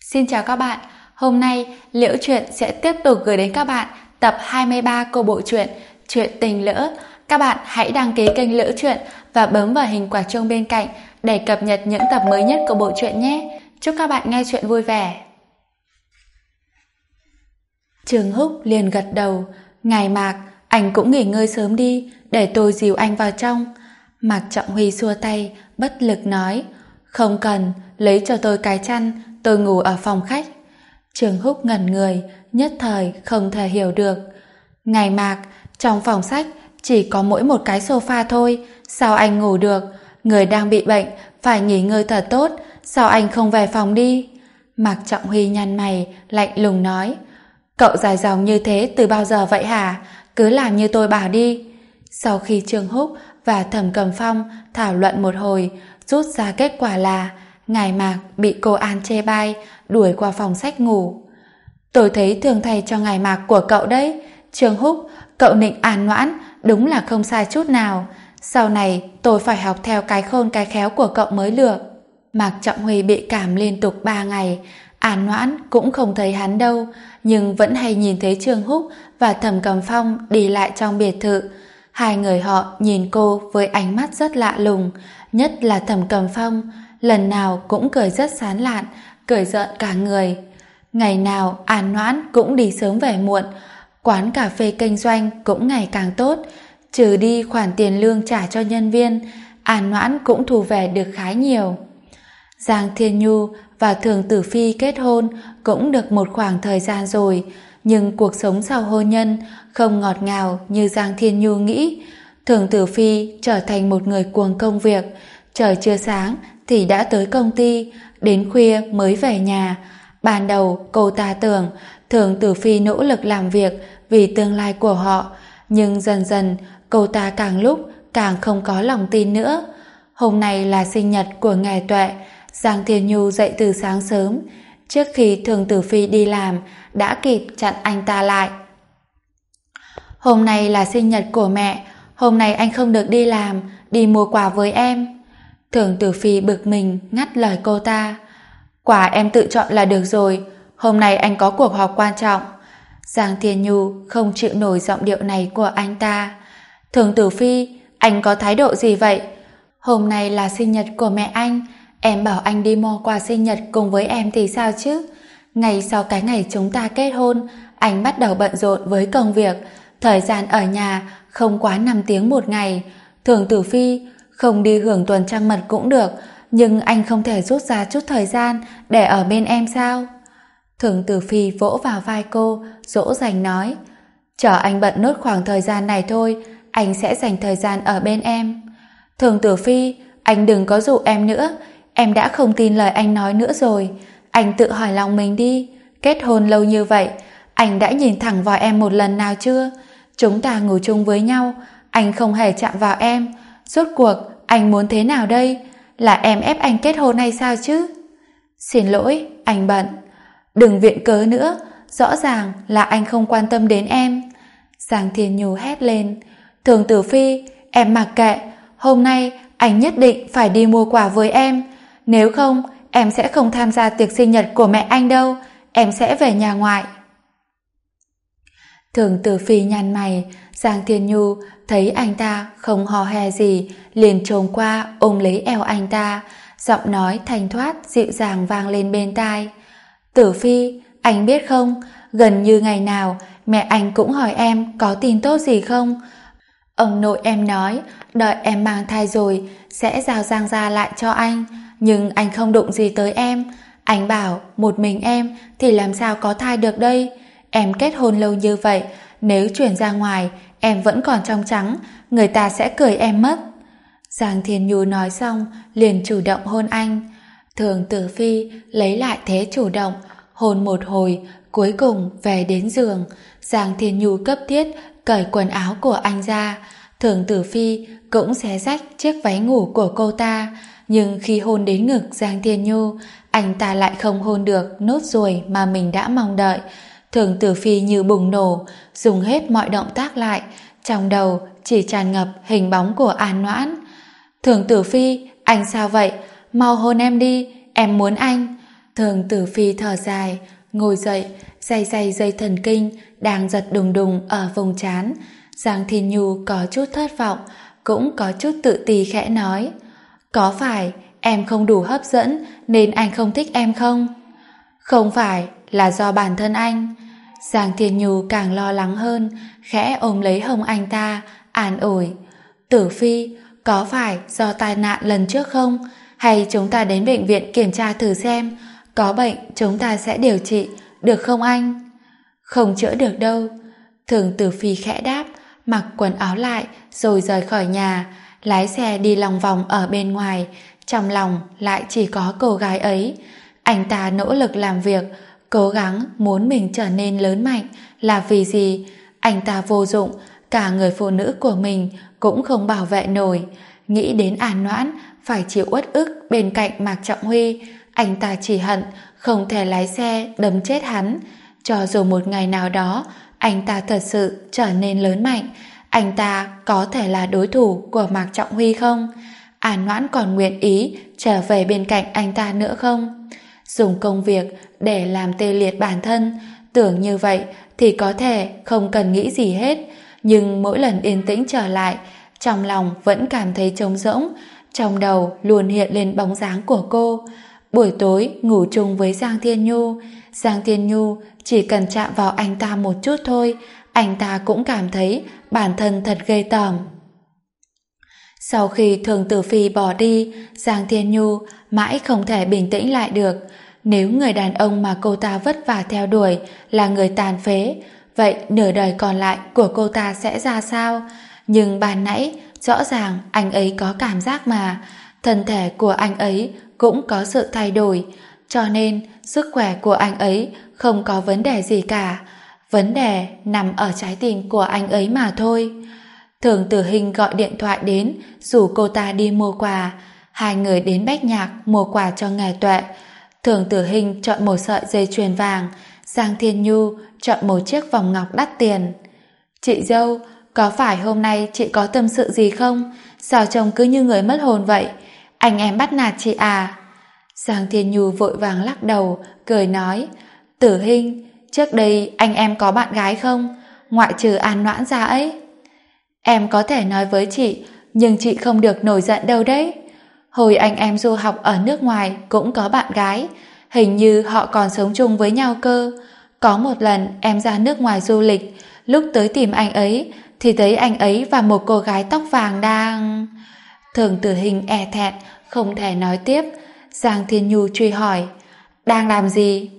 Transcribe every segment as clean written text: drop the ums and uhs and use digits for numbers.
Xin chào các bạn, hôm nay Liễu Chuyện sẽ tiếp tục gửi đến các bạn tập 23 của bộ truyện Chuyện Tình Lỡ. Các bạn hãy đăng ký kênh Liễu Chuyện và bấm vào hình quả chuông bên cạnh để cập nhật những tập mới nhất của bộ truyện nhé. Chúc các bạn nghe chuyện vui vẻ. Trường Húc liền gật đầu. Ngài Mạc, anh cũng nghỉ ngơi sớm đi, để tôi dìu anh vào trong. Mạc Trọng Huy xua tay, bất lực nói, không cần, lấy cho tôi cái chăn, tôi ngủ ở phòng khách. Trường Húc ngẩn người, nhất thời không thể hiểu được. Ngài Mạc, trong phòng sách chỉ có mỗi một cái sofa thôi, sao anh ngủ được? Người đang bị bệnh, phải nghỉ ngơi thật tốt, sao anh không về phòng đi? Mạc Trọng Huy nhăn mày, lạnh lùng nói, cậu dài dòng như thế từ bao giờ vậy hả? Cứ làm như tôi bảo đi. Sau khi Trường Húc và Thẩm Cầm Phong thảo luận một hồi, rút ra kết quả là Ngài Mạc bị cô An chê bai, đuổi qua phòng sách ngủ. Tôi thấy thường thầy cho Ngài Mạc của cậu đấy. Trường Húc, cậu nịnh An Noãn đúng là không sai chút nào. Sau này tôi phải học theo cái khôn cái khéo của cậu mới được. Mạc Trọng Huy bị cảm liên tục 3 ngày. An Noãn cũng không thấy hắn đâu, nhưng vẫn hay nhìn thấy Trường Húc và Thẩm Cầm Phong đi lại trong biệt thự. Hai người họ nhìn cô với ánh mắt rất lạ lùng, nhất là Thẩm Cầm Phong, lần nào cũng cười rất sán lạn, cười rợn cả người. Ngày nào An Noãn cũng đi sớm về muộn, quán cà phê kinh doanh cũng ngày càng tốt, trừ đi khoản tiền lương trả cho nhân viên, An Noãn cũng thu về được khá nhiều. Giang Thiên Nhu và Thường Tử Phi kết hôn cũng được một khoảng thời gian rồi, nhưng cuộc sống sau hôn nhân không ngọt ngào như Giang Thiên Nhu nghĩ. Thường Tử Phi trở thành một người cuồng công việc, trời chưa sáng thì đã tới công ty, đến khuya mới về nhà. Ban đầu cô ta tưởng Thường Tử Phi nỗ lực làm việc vì tương lai của họ, nhưng dần dần cô ta càng lúc càng không có lòng tin nữa. Hôm nay là sinh nhật của Ngài Tuệ. Giang Thiên Nhu dậy từ sáng sớm, trước khi Thường Tử Phi đi làm đã kịp chặn anh ta lại. Hôm nay là sinh nhật của mẹ, hôm nay anh không được đi làm, đi mua quà với em. Thường Tử Phi bực mình ngắt lời cô ta. Quà em tự chọn là được rồi, hôm nay anh có cuộc họp quan trọng. Giang Thiên Nhu không chịu nổi giọng điệu này của anh ta. Thường Tử Phi, anh có thái độ gì vậy? Hôm nay là sinh nhật của mẹ anh, em bảo anh đi mua quà sinh nhật cùng với em thì sao chứ? Ngày sau cái ngày chúng ta kết hôn, anh bắt đầu bận rộn với công việc, thời gian ở nhà không quá 5 tiếng một ngày. Thường Tử Phi, không đi hưởng tuần trăng mật cũng được, nhưng anh không thể rút ra chút thời gian để ở bên em sao? Thường Tử Phi vỗ vào vai cô, dỗ dành nói, chờ anh bận nốt khoảng thời gian này thôi, anh sẽ dành thời gian ở bên em. Thường Tử Phi, anh đừng có dụ em nữa, em đã không tin lời anh nói nữa rồi. Anh tự hỏi lòng mình đi, kết hôn lâu như vậy, anh đã nhìn thẳng vào em một lần nào chưa? Chúng ta ngủ chung với nhau, anh không hề chạm vào em. Rốt cuộc, anh muốn thế nào đây? Là em ép anh kết hôn hay sao chứ? Xin lỗi, anh bận. Đừng viện cớ nữa, rõ ràng là anh không quan tâm đến em. Giang Thiên Nhu hét lên. Thường Tử Phi, em mặc kệ, hôm nay anh nhất định phải đi mua quà với em. Nếu không, em sẽ không tham gia tiệc sinh nhật của mẹ anh đâu, em sẽ về nhà ngoại. Thường Tử Phi nhăn mày. Giang Thiên Nhu thấy anh ta không hò hè gì, liền trồm qua ôm lấy eo anh ta, giọng nói thanh thoát dịu dàng vang lên bên tai. Tử Phi, anh biết không, gần như ngày nào mẹ anh cũng hỏi em có tin tốt gì không. Ông nội em nói đợi em mang thai rồi sẽ giao Giang gia lại cho anh, nhưng anh không đụng gì tới em. Anh bảo một mình em thì làm sao có thai được đây. Em kết hôn lâu như vậy, nếu chuyển ra ngoài em vẫn còn trong trắng, người ta sẽ cười em mất. Giang Thiên Nhu nói xong liền chủ động hôn anh. Thường Tử Phi lấy lại thế chủ động, hôn một hồi, cuối cùng về đến giường. Giang Thiên Nhu cấp thiết cởi quần áo của anh ra. Thường Tử Phi cũng xé rách chiếc váy ngủ của cô ta, nhưng khi hôn đến ngực Giang Thiên Nhu, anh ta lại không hôn được nốt ruồi mà mình đã mong đợi. Thường Tử Phi như bùng nổ, dùng hết mọi động tác lại, trong đầu chỉ tràn ngập hình bóng của An Noãn. Thường Tử Phi, anh sao vậy? Mau hôn em đi, em muốn anh. Thường Tử Phi thở dài, ngồi dậy, day dây thần kinh đang giật đùng đùng ở vùng trán. Giang Thiên Nhu có chút thất vọng, cũng có chút tự ti khẽ nói: có phải em không đủ hấp dẫn nên anh không thích em không? Không phải, là do bản thân anh. Giang Thiên Nhu càng lo lắng hơn, khẽ ôm lấy hông anh ta, an ủi: Tử Phi, có phải do tai nạn lần trước không? Hay chúng ta đến bệnh viện kiểm tra thử xem, có bệnh chúng ta sẽ điều trị, được không anh? Không chữa được đâu. Thường Tử Phi khẽ đáp, mặc quần áo lại rồi rời khỏi nhà, lái xe đi lòng vòng ở bên ngoài, trong lòng lại chỉ có cô gái ấy. Anh ta nỗ lực làm việc, cố gắng muốn mình trở nên lớn mạnh là vì gì? Anh ta vô dụng, cả người phụ nữ của mình cũng không bảo vệ nổi. Nghĩ đến An Noãn phải chịu uất ức bên cạnh Mạc Trọng Huy, anh ta chỉ hận không thể lái xe đâm chết hắn. Cho dù một ngày nào đó anh ta thật sự trở nên lớn mạnh, anh ta có thể là đối thủ của Mạc Trọng Huy không? An Noãn còn nguyện ý trở về bên cạnh anh ta nữa không? Dùng công việc để làm tê liệt bản thân, tưởng như vậy thì có thể không cần nghĩ gì hết, nhưng mỗi lần yên tĩnh trở lại, trong lòng vẫn cảm thấy trống rỗng, trong đầu luôn hiện lên bóng dáng của cô. Buổi tối ngủ chung với Giang Thiên Nhu, Giang Thiên Nhu chỉ cần chạm vào anh ta một chút thôi, anh ta cũng cảm thấy bản thân thật ghê tởm. Sau khi Thường Tử Phi bỏ đi, Giang Thiên Nhu mãi không thể bình tĩnh lại được. Nếu người đàn ông mà cô ta vất vả theo đuổi là người tàn phế, vậy nửa đời còn lại của cô ta sẽ ra sao? Nhưng ban nãy rõ ràng anh ấy có cảm giác mà, thân thể của anh ấy cũng có sự thay đổi, cho nên sức khỏe của anh ấy không có vấn đề gì cả. Vấn đề nằm ở trái tim của anh ấy mà thôi. Thường Tử Hinh gọi điện thoại đến rủ cô ta đi mua quà. Hai người đến Bách Nhạc mua quà cho Ngài Tuệ. Thường Tử Hinh chọn một sợi dây chuyền vàng, Giang Thiên Nhu chọn một chiếc vòng ngọc đắt tiền. Chị dâu, có phải hôm nay chị có tâm sự gì không? Sao trông cứ như người mất hồn vậy? Anh em bắt nạt chị à? Giang Thiên Nhu vội vàng lắc đầu, cười nói: Tử Hinh, trước đây anh em có bạn gái không? Ngoại trừ An Noãn ra ấy. Em có thể nói với chị, nhưng chị không được nổi giận đâu đấy. Hồi anh em du học ở nước ngoài cũng có bạn gái, hình như họ còn sống chung với nhau cơ. Có một lần em ra nước ngoài du lịch, lúc tới tìm anh ấy thì thấy anh ấy và một cô gái tóc vàng đang... Thường Tử Hinh e thẹn không thể nói tiếp. Giang Thiên Nhu truy hỏi: đang làm gì?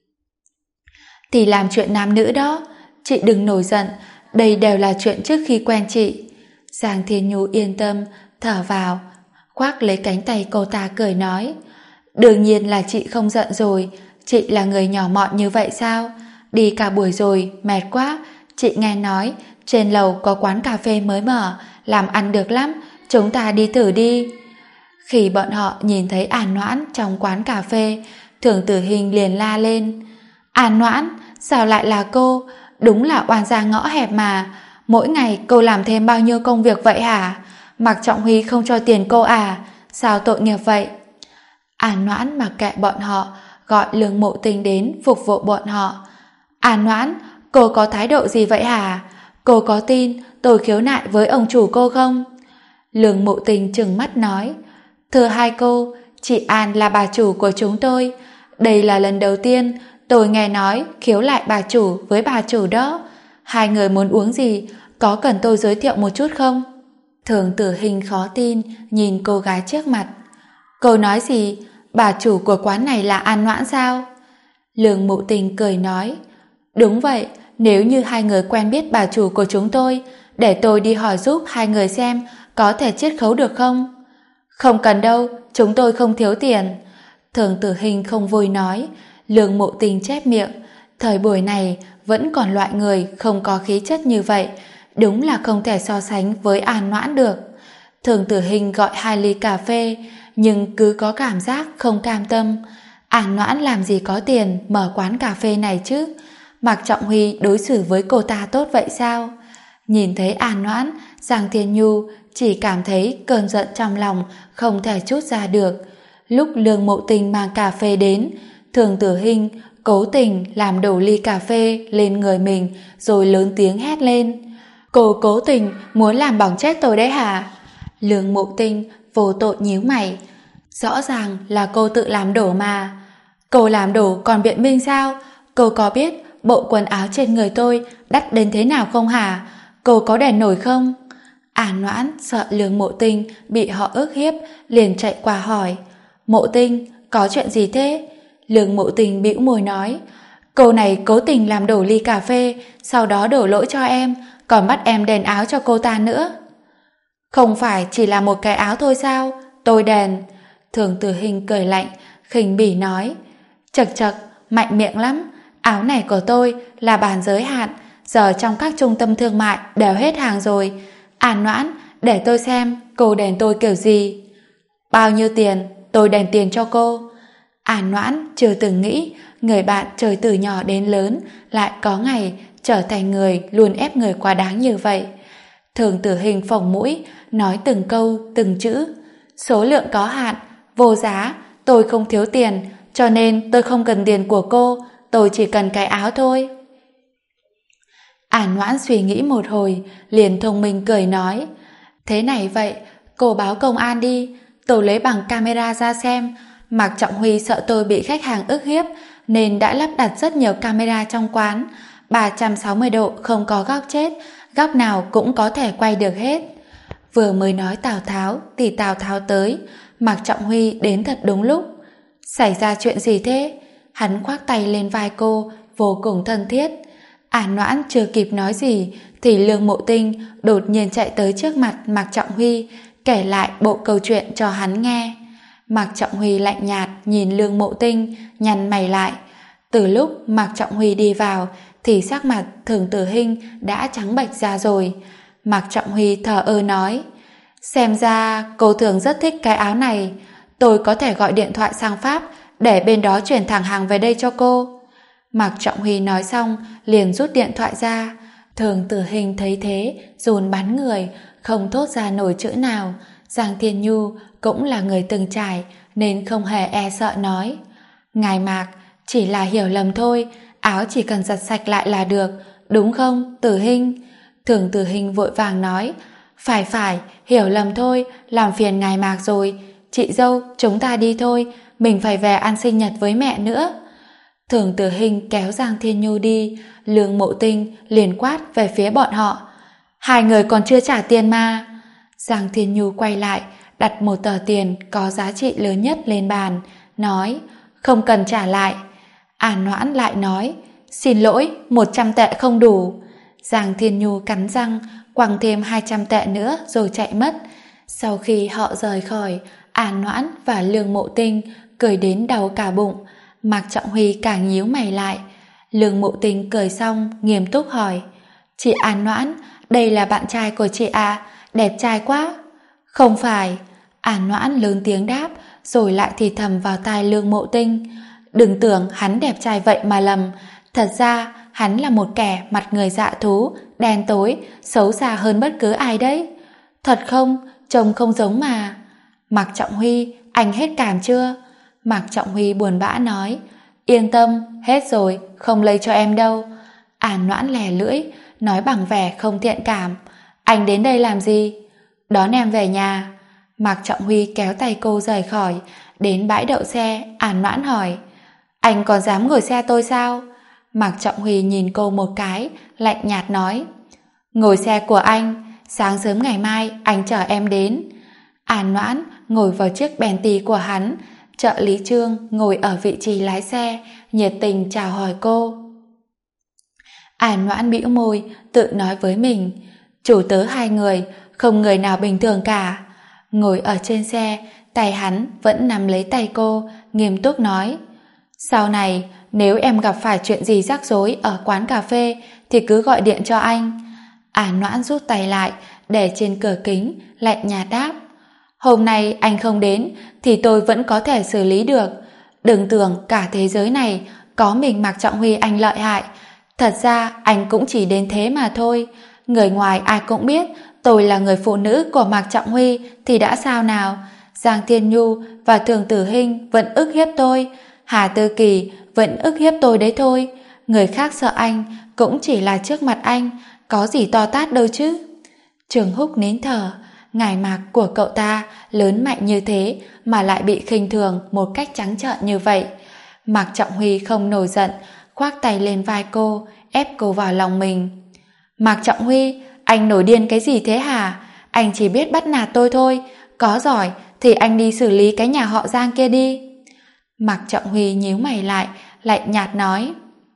Thì làm chuyện nam nữ đó. Chị đừng nổi giận, đây đều là chuyện trước khi quen chị. Giang Thiên Nhu yên tâm, thở vào, khoác lấy cánh tay cô ta cười nói: đương nhiên là chị không giận rồi. Chị là người nhỏ mọn như vậy sao? Đi cả buổi rồi, mệt quá. Chị nghe nói trên lầu có quán cà phê mới mở, làm ăn được lắm, chúng ta đi thử đi. Khi bọn họ nhìn thấy An Noãn trong quán cà phê, Thường Tử Hinh liền la lên: An Noãn, sao lại là cô? Đúng là oan gia ngõ hẹp mà. Mỗi ngày cô làm thêm bao nhiêu công việc vậy hả? Mạc Trọng Huy không cho tiền cô à? Sao tội nghiệp vậy? An Noãn mặc kệ bọn họ, gọi Lương Mộ Tình đến phục vụ bọn họ. An Noãn, cô có thái độ gì vậy hả? Cô có tin tôi khiếu nại với ông chủ cô không? Lương Mộ Tình trừng mắt nói: thưa hai cô, chị An là bà chủ của chúng tôi. Đây là lần đầu tiên tôi nghe nói khiếu lại bà chủ với bà chủ đó. Hai người muốn uống gì, có cần tôi giới thiệu một chút không? Thường Tử Hinh khó tin nhìn cô gái trước mặt. Cô nói gì? Bà chủ của quán này là An Noãn sao? Lương Mộ Tình cười nói: đúng vậy, nếu như hai người quen biết bà chủ của chúng tôi, để tôi đi hỏi giúp hai người xem có thể chiết khấu được không? Không cần đâu, chúng tôi không thiếu tiền. Thường Tử Hinh không vui nói. Lương Mộ Tình chép miệng, thời buổi này vẫn còn loại người không có khí chất như vậy, đúng là không thể so sánh với An Noãn được. Thường Tử Hinh gọi 2 ly cà phê, nhưng cứ có cảm giác không cam tâm. An Noãn làm gì có tiền mở quán cà phê này chứ? Mạc Trọng Huy đối xử với cô ta tốt vậy sao? Nhìn thấy An Noãn, Giang Thiên Nhu chỉ cảm thấy cơn giận trong lòng không thể trút ra được. Lúc Lương Mộ Tình mang cà phê đến, Thường Tử Hinh cố tình làm đổ ly cà phê lên người mình rồi lớn tiếng hét lên. Cô cố tình muốn làm bỏng chết tôi đấy hả? Lương Mộ Tinh vô tội nhíu mày. Rõ ràng là cô tự làm đổ mà. Cô làm đổ còn biện minh sao? Cô có biết bộ quần áo trên người tôi đắt đến thế nào không hả? Cô có đèn nổi không? Noãn sợ Lương Mộ Tinh bị họ ức hiếp, liền chạy qua hỏi. Mộ Tinh, có chuyện gì thế? Lương Mộ Tinh bĩu môi nói. Cô này cố tình làm đổ ly cà phê, sau đó đổ lỗi cho em, còn bắt em đền áo cho cô ta nữa. Không phải chỉ là một cái áo thôi sao? Tôi đền. Thường Tử Hinh cười lạnh, khinh bỉ nói. Chật chật, mạnh miệng lắm. Áo này của tôi là bán giới hạn, giờ trong các trung tâm thương mại đều hết hàng rồi. Noãn, để tôi xem cô đền tôi kiểu gì. Bao nhiêu tiền? Tôi đền tiền cho cô. Noãn chưa từng nghĩ người bạn chơi từ nhỏ đến lớn lại có ngày trở thành người luôn ép người quá đáng như vậy. Thường Tử Hinh phồng mũi, nói từng câu từng chữ. Số lượng có hạn, vô giá, tôi không thiếu tiền, cho nên tôi không cần tiền của cô, tôi chỉ cần cái áo thôi. Noãn suy nghĩ một hồi, liền thông minh cười nói. Thế này vậy, cô báo công an đi, tôi lấy bằng camera ra xem. Mạc Trọng Huy sợ tôi bị khách hàng ức hiếp, nên đã lắp đặt rất nhiều camera trong quán, 360 độ không có góc chết, góc nào cũng có thể quay được hết. Vừa mới nói Tào Tháo thì Tào Tháo tới, Mạc Trọng Huy đến thật đúng lúc. Xảy ra chuyện gì thế? Hắn khoác tay lên vai cô, vô cùng thân thiết. Noãn chưa kịp nói gì thì Lương Mộ Tinh đột nhiên chạy tới trước mặt Mạc Trọng Huy, kể lại bộ câu chuyện cho hắn nghe. Mạc Trọng Huy lạnh nhạt nhìn Lương Mộ Tinh, nhăn mày lại. Từ lúc Mạc Trọng Huy đi vào thì sắc mặt Thường Tử Hinh đã trắng bệch ra rồi. Mạc Trọng Huy thờ ơ nói. Xem ra cô Thường rất thích cái áo này, tôi có thể gọi điện thoại sang Pháp để bên đó chuyển thẳng hàng về đây cho cô. Mạc Trọng Huy nói xong liền rút điện thoại ra. Thường Tử Hinh thấy thế dồn bắn người, không thốt ra nổi chữ nào. Giang Thiên Nhu cũng là người từng trải nên không hề e sợ nói. Ngài Mạc, chỉ là hiểu lầm thôi, áo chỉ cần giặt sạch lại là được, đúng không Tử Hinh? Thường Tử Hinh vội vàng nói. Phải, hiểu lầm thôi, làm phiền ngài Mạc rồi. Chị dâu, chúng ta đi thôi, mình phải về ăn sinh nhật với mẹ nữa. Thường Tử Hinh kéo Giang Thiên Nhu đi, Lương Mộ Tinh liền quát về phía bọn họ. Hai người còn chưa trả tiền mà. Giang Thiên Nhu quay lại, đặt một tờ tiền có giá trị lớn nhất lên bàn, nói, không cần trả lại. Noãn lại nói, xin lỗi, 100 tệ không đủ. Giang Thiên Nhu cắn răng, quăng thêm 200 tệ nữa rồi chạy mất. Sau khi họ rời khỏi, Noãn và Lương Mộ Tinh cười đến đau cả bụng. Mạc Trọng Huy càng nhíu mày lại. Lương Mộ Tinh cười xong nghiêm túc hỏi, chị Noãn, đây là bạn trai của chị à? Đẹp trai quá. Không phải. Noãn lớn tiếng đáp, rồi lại thì thầm vào tai Lương Mộ Tinh. Đừng tưởng hắn đẹp trai vậy mà lầm, thật ra hắn là một kẻ mặt người dạ thú, đen tối, xấu xa hơn bất cứ ai đấy. Thật không? Trông không giống mà. Mạc Trọng Huy, anh hết cảm chưa? Mạc Trọng Huy buồn bã nói. Yên tâm, hết rồi, không lấy cho em đâu. Noãn lè lưỡi, nói bằng vẻ không thiện cảm. Anh đến đây làm gì? Đón em về nhà. Mạc Trọng Huy kéo tay cô rời khỏi. Đến bãi đậu xe, Noãn hỏi, anh còn dám ngồi xe tôi sao? Mạc Trọng Huy nhìn cô một cái, lạnh nhạt nói, ngồi xe của anh, sáng sớm ngày mai anh chở em đến. Noãn ngồi vào chiếc Bentley của hắn. Trợ lý Trương ngồi ở vị trí lái xe, nhiệt tình chào hỏi cô. Noãn bĩu môi, tự nói với mình, chủ tớ hai người, không người nào bình thường cả. Ngồi ở trên xe, tay hắn vẫn nắm lấy tay cô, nghiêm túc nói, sau này nếu em gặp phải chuyện gì rắc rối ở quán cà phê thì cứ gọi điện cho anh. Noãn rút tay lại, để trên cửa kính, lạnh nhạt đáp, hôm nay anh không đến thì tôi vẫn có thể xử lý được. Đừng tưởng cả thế giới này có mình Mạc Trọng Huy anh lợi hại. Thật ra anh cũng chỉ đến thế mà thôi. Người ngoài ai cũng biết tôi là người phụ nữ của Mạc Trọng Huy thì đã sao nào. Giang Thiên Nhu và Thường Tử Hinh vẫn ức hiếp tôi. Hà Tư Kỳ vẫn ức hiếp tôi đấy thôi. Người khác sợ anh cũng chỉ là trước mặt anh, có gì to tát đâu chứ. Trường Húc nín thở. Ngải mạc của cậu ta lớn mạnh như thế mà lại bị khinh thường một cách trắng trợn như vậy. Mạc Trọng Huy không nổi giận, khoác tay lên vai cô, ép cô vào lòng mình. Mạc Trọng Huy, anh nổi điên cái gì thế hả? Anh chỉ biết bắt nạt tôi thôi, có giỏi thì anh đi xử lý cái nhà họ Giang kia đi. Mạc Trọng Huy nhíu mày lại, lạnh nhạt nói.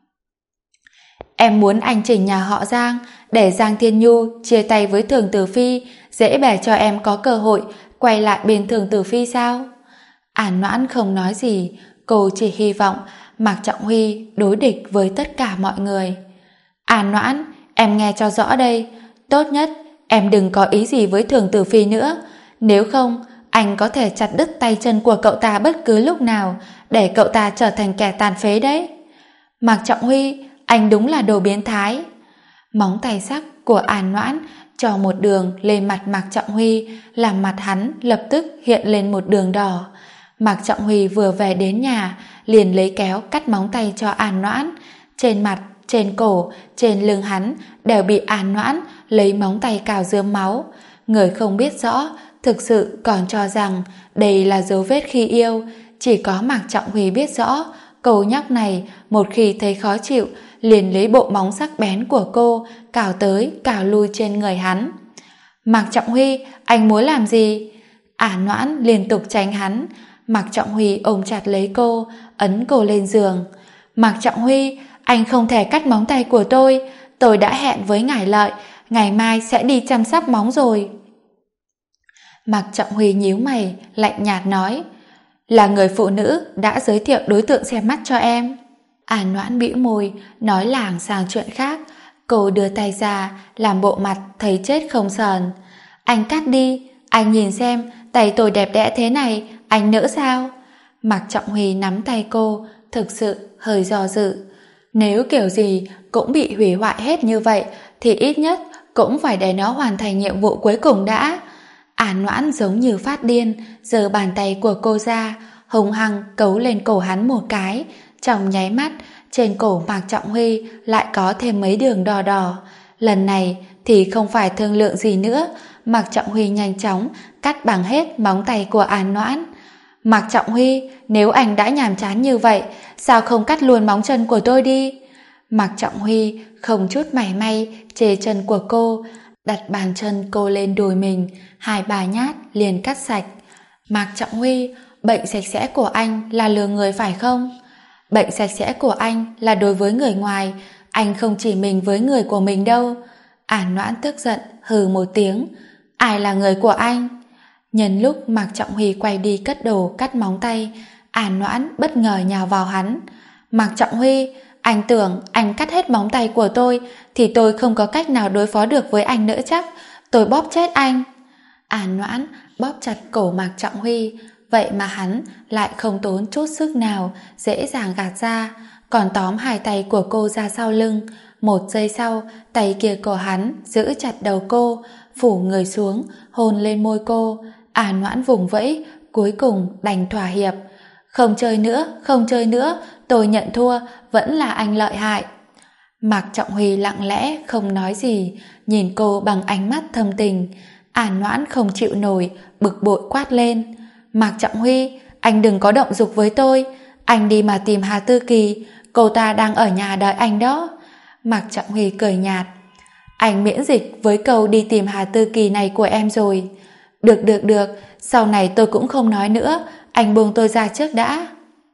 Em muốn anh chỉnh nhà họ Giang để Giang Thiên Nhu chia tay với Thường Tử Phi, dễ bề cho em có cơ hội quay lại bên Thường Tử Phi sao? An Noãn không nói gì, cô chỉ hy vọng Mạc Trọng Huy đối địch với tất cả mọi người. An Noãn, em nghe cho rõ đây, tốt nhất em đừng có ý gì với Thường Tử Phi nữa, nếu không anh có thể chặt đứt tay chân của cậu ta bất cứ lúc nào để cậu ta trở thành kẻ tàn phế đấy. Mạc Trọng Huy, anh đúng là đồ biến thái. Móng tay sắc của An Noãn cho một đường lên mặt Mạc Trọng Huy, làm mặt hắn lập tức hiện lên một đường đỏ. Mạc Trọng Huy vừa về đến nhà liền lấy kéo cắt móng tay cho An Noãn. Trên mặt, trên cổ, trên lưng hắn đều bị An Noãn lấy móng tay cào rớm máu. Người không biết rõ thực sự còn cho rằng đây là dấu vết khi yêu. Chỉ có Mạc Trọng Huy biết rõ cô nhóc này một khi thấy khó chịu liền lấy bộ móng sắc bén của cô cào tới cào lui trên người hắn. Mạc Trọng Huy, anh muốn làm gì? An Noãn liên tục tránh hắn. Mạc Trọng Huy ôm chặt lấy cô, ấn cô lên giường. Mạc Trọng Huy, anh không thể cắt móng tay của tôi đã hẹn với Ngải Lợi, ngày mai sẽ đi chăm sóc móng rồi. Mạc Trọng Huy nhíu mày, lạnh nhạt nói, là người phụ nữ đã giới thiệu đối tượng xem mắt cho em. An Noãn bĩu môi, nói lảng sang chuyện khác. Cô đưa tay ra, làm bộ mặt thấy chết không sờn. Anh cắt đi, anh nhìn xem, tay tôi đẹp đẽ thế này, anh nỡ sao? Mạc Trọng Huy nắm tay cô, thực sự hơi do dự. Nếu kiểu gì cũng bị hủy hoại hết như vậy, thì ít nhất cũng phải để nó hoàn thành nhiệm vụ cuối cùng đã. An Noãn giống như phát điên, giơ bàn tay của cô ra, hung hăng cấu lên cổ hắn một cái. Trong nháy mắt, trên cổ Mạc Trọng Huy lại có thêm mấy đường đỏ đỏ. Lần này thì không phải thương lượng gì nữa, Mạc Trọng Huy nhanh chóng cắt bằng hết móng tay của An Noãn. Mạc Trọng Huy, nếu anh đã nhàm chán như vậy, sao không cắt luôn móng chân của tôi đi? Mạc Trọng Huy không chút mảy may chê chân của cô, đặt bàn chân cô lên đùi mình, 2-3 nhát liền cắt sạch. Mạc Trọng Huy, bệnh sạch sẽ của anh là lừa người phải không? Bệnh sạch sẽ của anh là đối với người ngoài, anh không chỉ mình với người của mình đâu. An Noãn tức giận hừ một tiếng. Ai là người của anh? Nhân lúc Mạc Trọng Huy quay đi cất đồ cắt móng tay, An Noãn bất ngờ nhào vào hắn. Mạc Trọng Huy, anh tưởng anh cắt hết móng tay của tôi thì tôi không có cách nào đối phó được với anh nữa chắc. Tôi bóp chết anh. An Noãn bóp chặt cổ Mạc Trọng Huy, vậy mà hắn lại không tốn chút sức nào, dễ dàng gạt ra, còn tóm hai tay của cô ra sau lưng. Một giây sau, tay kia của hắn giữ chặt đầu cô, phủ người xuống, hôn lên môi cô. An Noãn vùng vẫy, cuối cùng đành thỏa hiệp. Không chơi nữa, không chơi nữa, tôi nhận thua, vẫn là anh lợi hại. Mạc Trọng Huy lặng lẽ không nói gì, nhìn cô bằng ánh mắt thâm tình. An Noãn không chịu nổi, bực bội quát lên. Mạc Trọng Huy, anh đừng có động dục với tôi, anh đi mà tìm Hà Tư Kỳ, cô ta đang ở nhà đợi anh đó. Mạc Trọng Huy cười nhạt. Anh miễn dịch với câu đi tìm Hà Tư Kỳ này của em rồi. Được, sau này tôi cũng không nói nữa, anh buông tôi ra trước đã.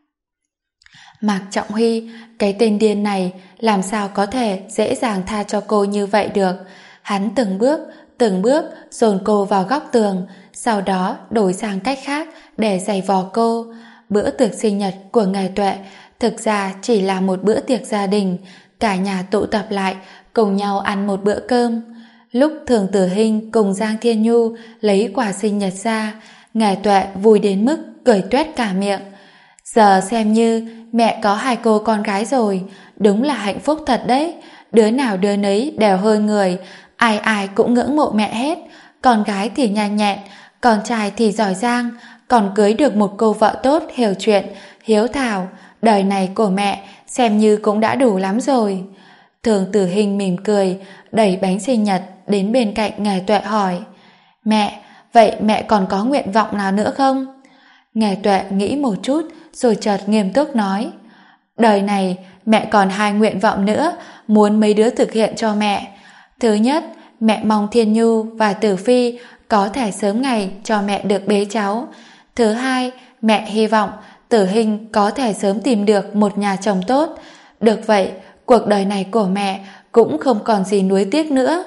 Mạc Trọng Huy, cái tên điên này làm sao có thể dễ dàng tha cho cô như vậy được. Hắn từng bước dồn cô vào góc tường, sau đó đổi sang cách khác để giày vò cô. Bữa tiệc sinh nhật của Ngải Tuệ thực ra chỉ là một bữa tiệc gia đình, cả nhà tụ tập lại cùng nhau ăn một bữa cơm. Lúc Thường Tử Hinh cùng Giang Thiên Nhu lấy quà sinh nhật ra, Ngải Tuệ vui đến mức cười toét cả miệng. Giờ xem như mẹ có 2 cô con gái rồi, đúng là hạnh phúc thật đấy, đứa nào đứa nấy đều hơn người, ai ai cũng ngưỡng mộ mẹ hết. Con gái thì nhanh nhẹn, con trai thì giỏi giang, còn cưới được một cô vợ tốt hiểu chuyện, hiếu thảo, đời này của mẹ xem như cũng đã đủ lắm rồi. Thường Tử Hinh mỉm cười, đẩy bánh sinh nhật đến bên cạnh Ngài Tuệ hỏi: Mẹ, vậy mẹ còn có nguyện vọng nào nữa không? Ngài Tuệ nghĩ một chút rồi chợt nghiêm túc nói: Đời này mẹ còn 2 nguyện vọng nữa muốn mấy đứa thực hiện cho mẹ. Thứ nhất, mẹ mong Thiên Nhu và Tử Phi có thể sớm ngày cho mẹ được bế cháu. Thứ hai, mẹ hy vọng Tử Hinh có thể sớm tìm được một nhà chồng tốt. Được vậy, cuộc đời này của mẹ cũng không còn gì nuối tiếc nữa.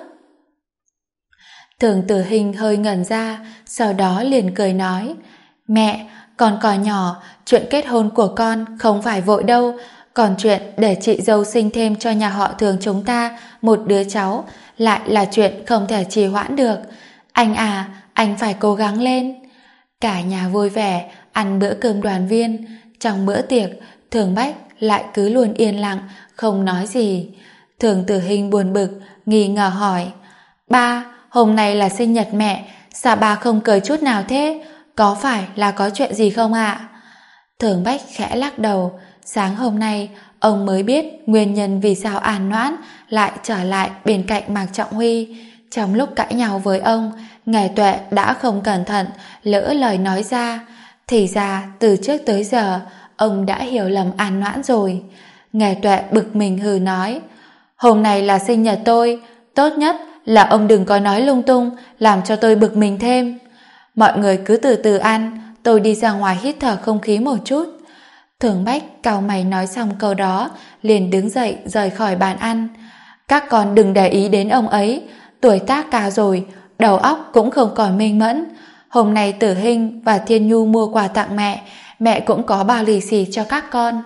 Thường Tử Hinh hơi ngẩn ra, sau đó liền cười nói: Mẹ, con còn nhỏ, chuyện kết hôn của con không phải vội đâu, còn chuyện để chị dâu sinh thêm cho nhà họ Thường chúng ta một đứa cháu lại là chuyện không thể trì hoãn được. Anh à, anh phải cố gắng lên. Cả nhà vui vẻ ăn bữa cơm đoàn viên. Trong bữa tiệc, Thường Bách lại cứ luôn yên lặng, không nói gì. Thường Tử Hinh buồn bực, nghi ngờ hỏi: Ba, hôm nay là sinh nhật mẹ, sao ba không cười chút nào thế? Có phải là có chuyện gì không ạ? Thường Bách khẽ lắc đầu. Sáng hôm nay ông mới biết nguyên nhân vì sao An Noãn lại trở lại bên cạnh Mạc Trọng Huy. Trong lúc cãi nhau với ông, Ngài Tuệ đã không cẩn thận lỡ lời nói ra. Thì ra từ trước tới giờ ông đã hiểu lầm An Noãn rồi. Ngài Tuệ bực mình hừ nói: Hôm nay là sinh nhật tôi, tốt nhất là ông đừng có nói lung tung làm cho tôi bực mình thêm. Mọi người cứ từ từ ăn, tôi đi ra ngoài hít thở không khí một chút. Thường Bách cau mày nói xong câu đó liền đứng dậy rời khỏi bàn ăn. Các con đừng để ý đến ông ấy, tuổi tác cao rồi, đầu óc cũng không còn minh mẫn. Hôm nay Tử Hinh và Thiên Nhu mua quà tặng mẹ, mẹ cũng có bao lì xì cho các con.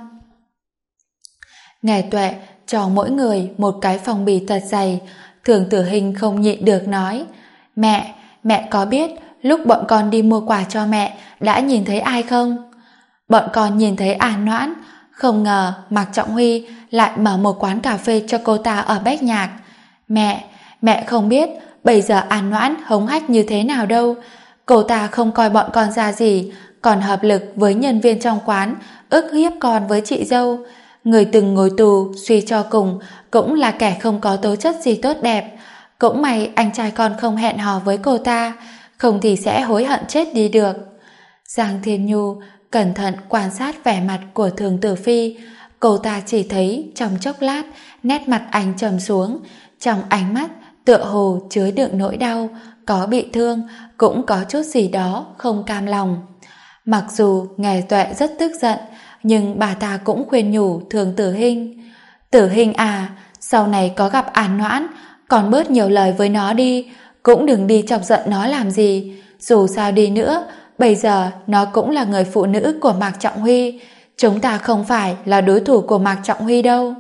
Ngài Tuệ cho mỗi người một cái phong bì thật dày. Thường Tử Hinh không nhịn được nói: Mẹ có biết lúc bọn con đi mua quà cho mẹ đã nhìn thấy ai không? Bọn con nhìn thấy An Noãn. Không ngờ Mạc Trọng Huy lại mở một quán cà phê cho cô ta ở Bách Nhạc. Mẹ không biết bây giờ An Noãn hống hách như thế nào đâu. Cô ta không coi bọn con ra gì, còn hợp lực với nhân viên trong quán ức hiếp con với chị dâu. Người từng ngồi tù suy cho cùng cũng là kẻ không có tố chất gì tốt đẹp. Cũng may anh trai con không hẹn hò với cô ta, không thì sẽ hối hận chết đi được. Giang Thiên Nhu cẩn thận quan sát vẻ mặt của Thường Tử Phi. Cô ta chỉ thấy trong chốc lát nét mặt anh trầm xuống, trong ánh mắt tựa hồ chứa đựng nỗi đau, có bị thương, cũng có chút gì đó không cam lòng. Mặc dù Ngài Tuệ rất tức giận, nhưng bà ta cũng khuyên nhủ Thường Tử Hinh: Tử Hinh à, sau này có gặp An Noãn, còn bớt nhiều lời với nó đi, cũng đừng đi chọc giận nó làm gì. Dù sao đi nữa, bây giờ nó cũng là người phụ nữ của Mạc Trọng Huy, chúng ta không phải là đối thủ của Mạc Trọng Huy đâu.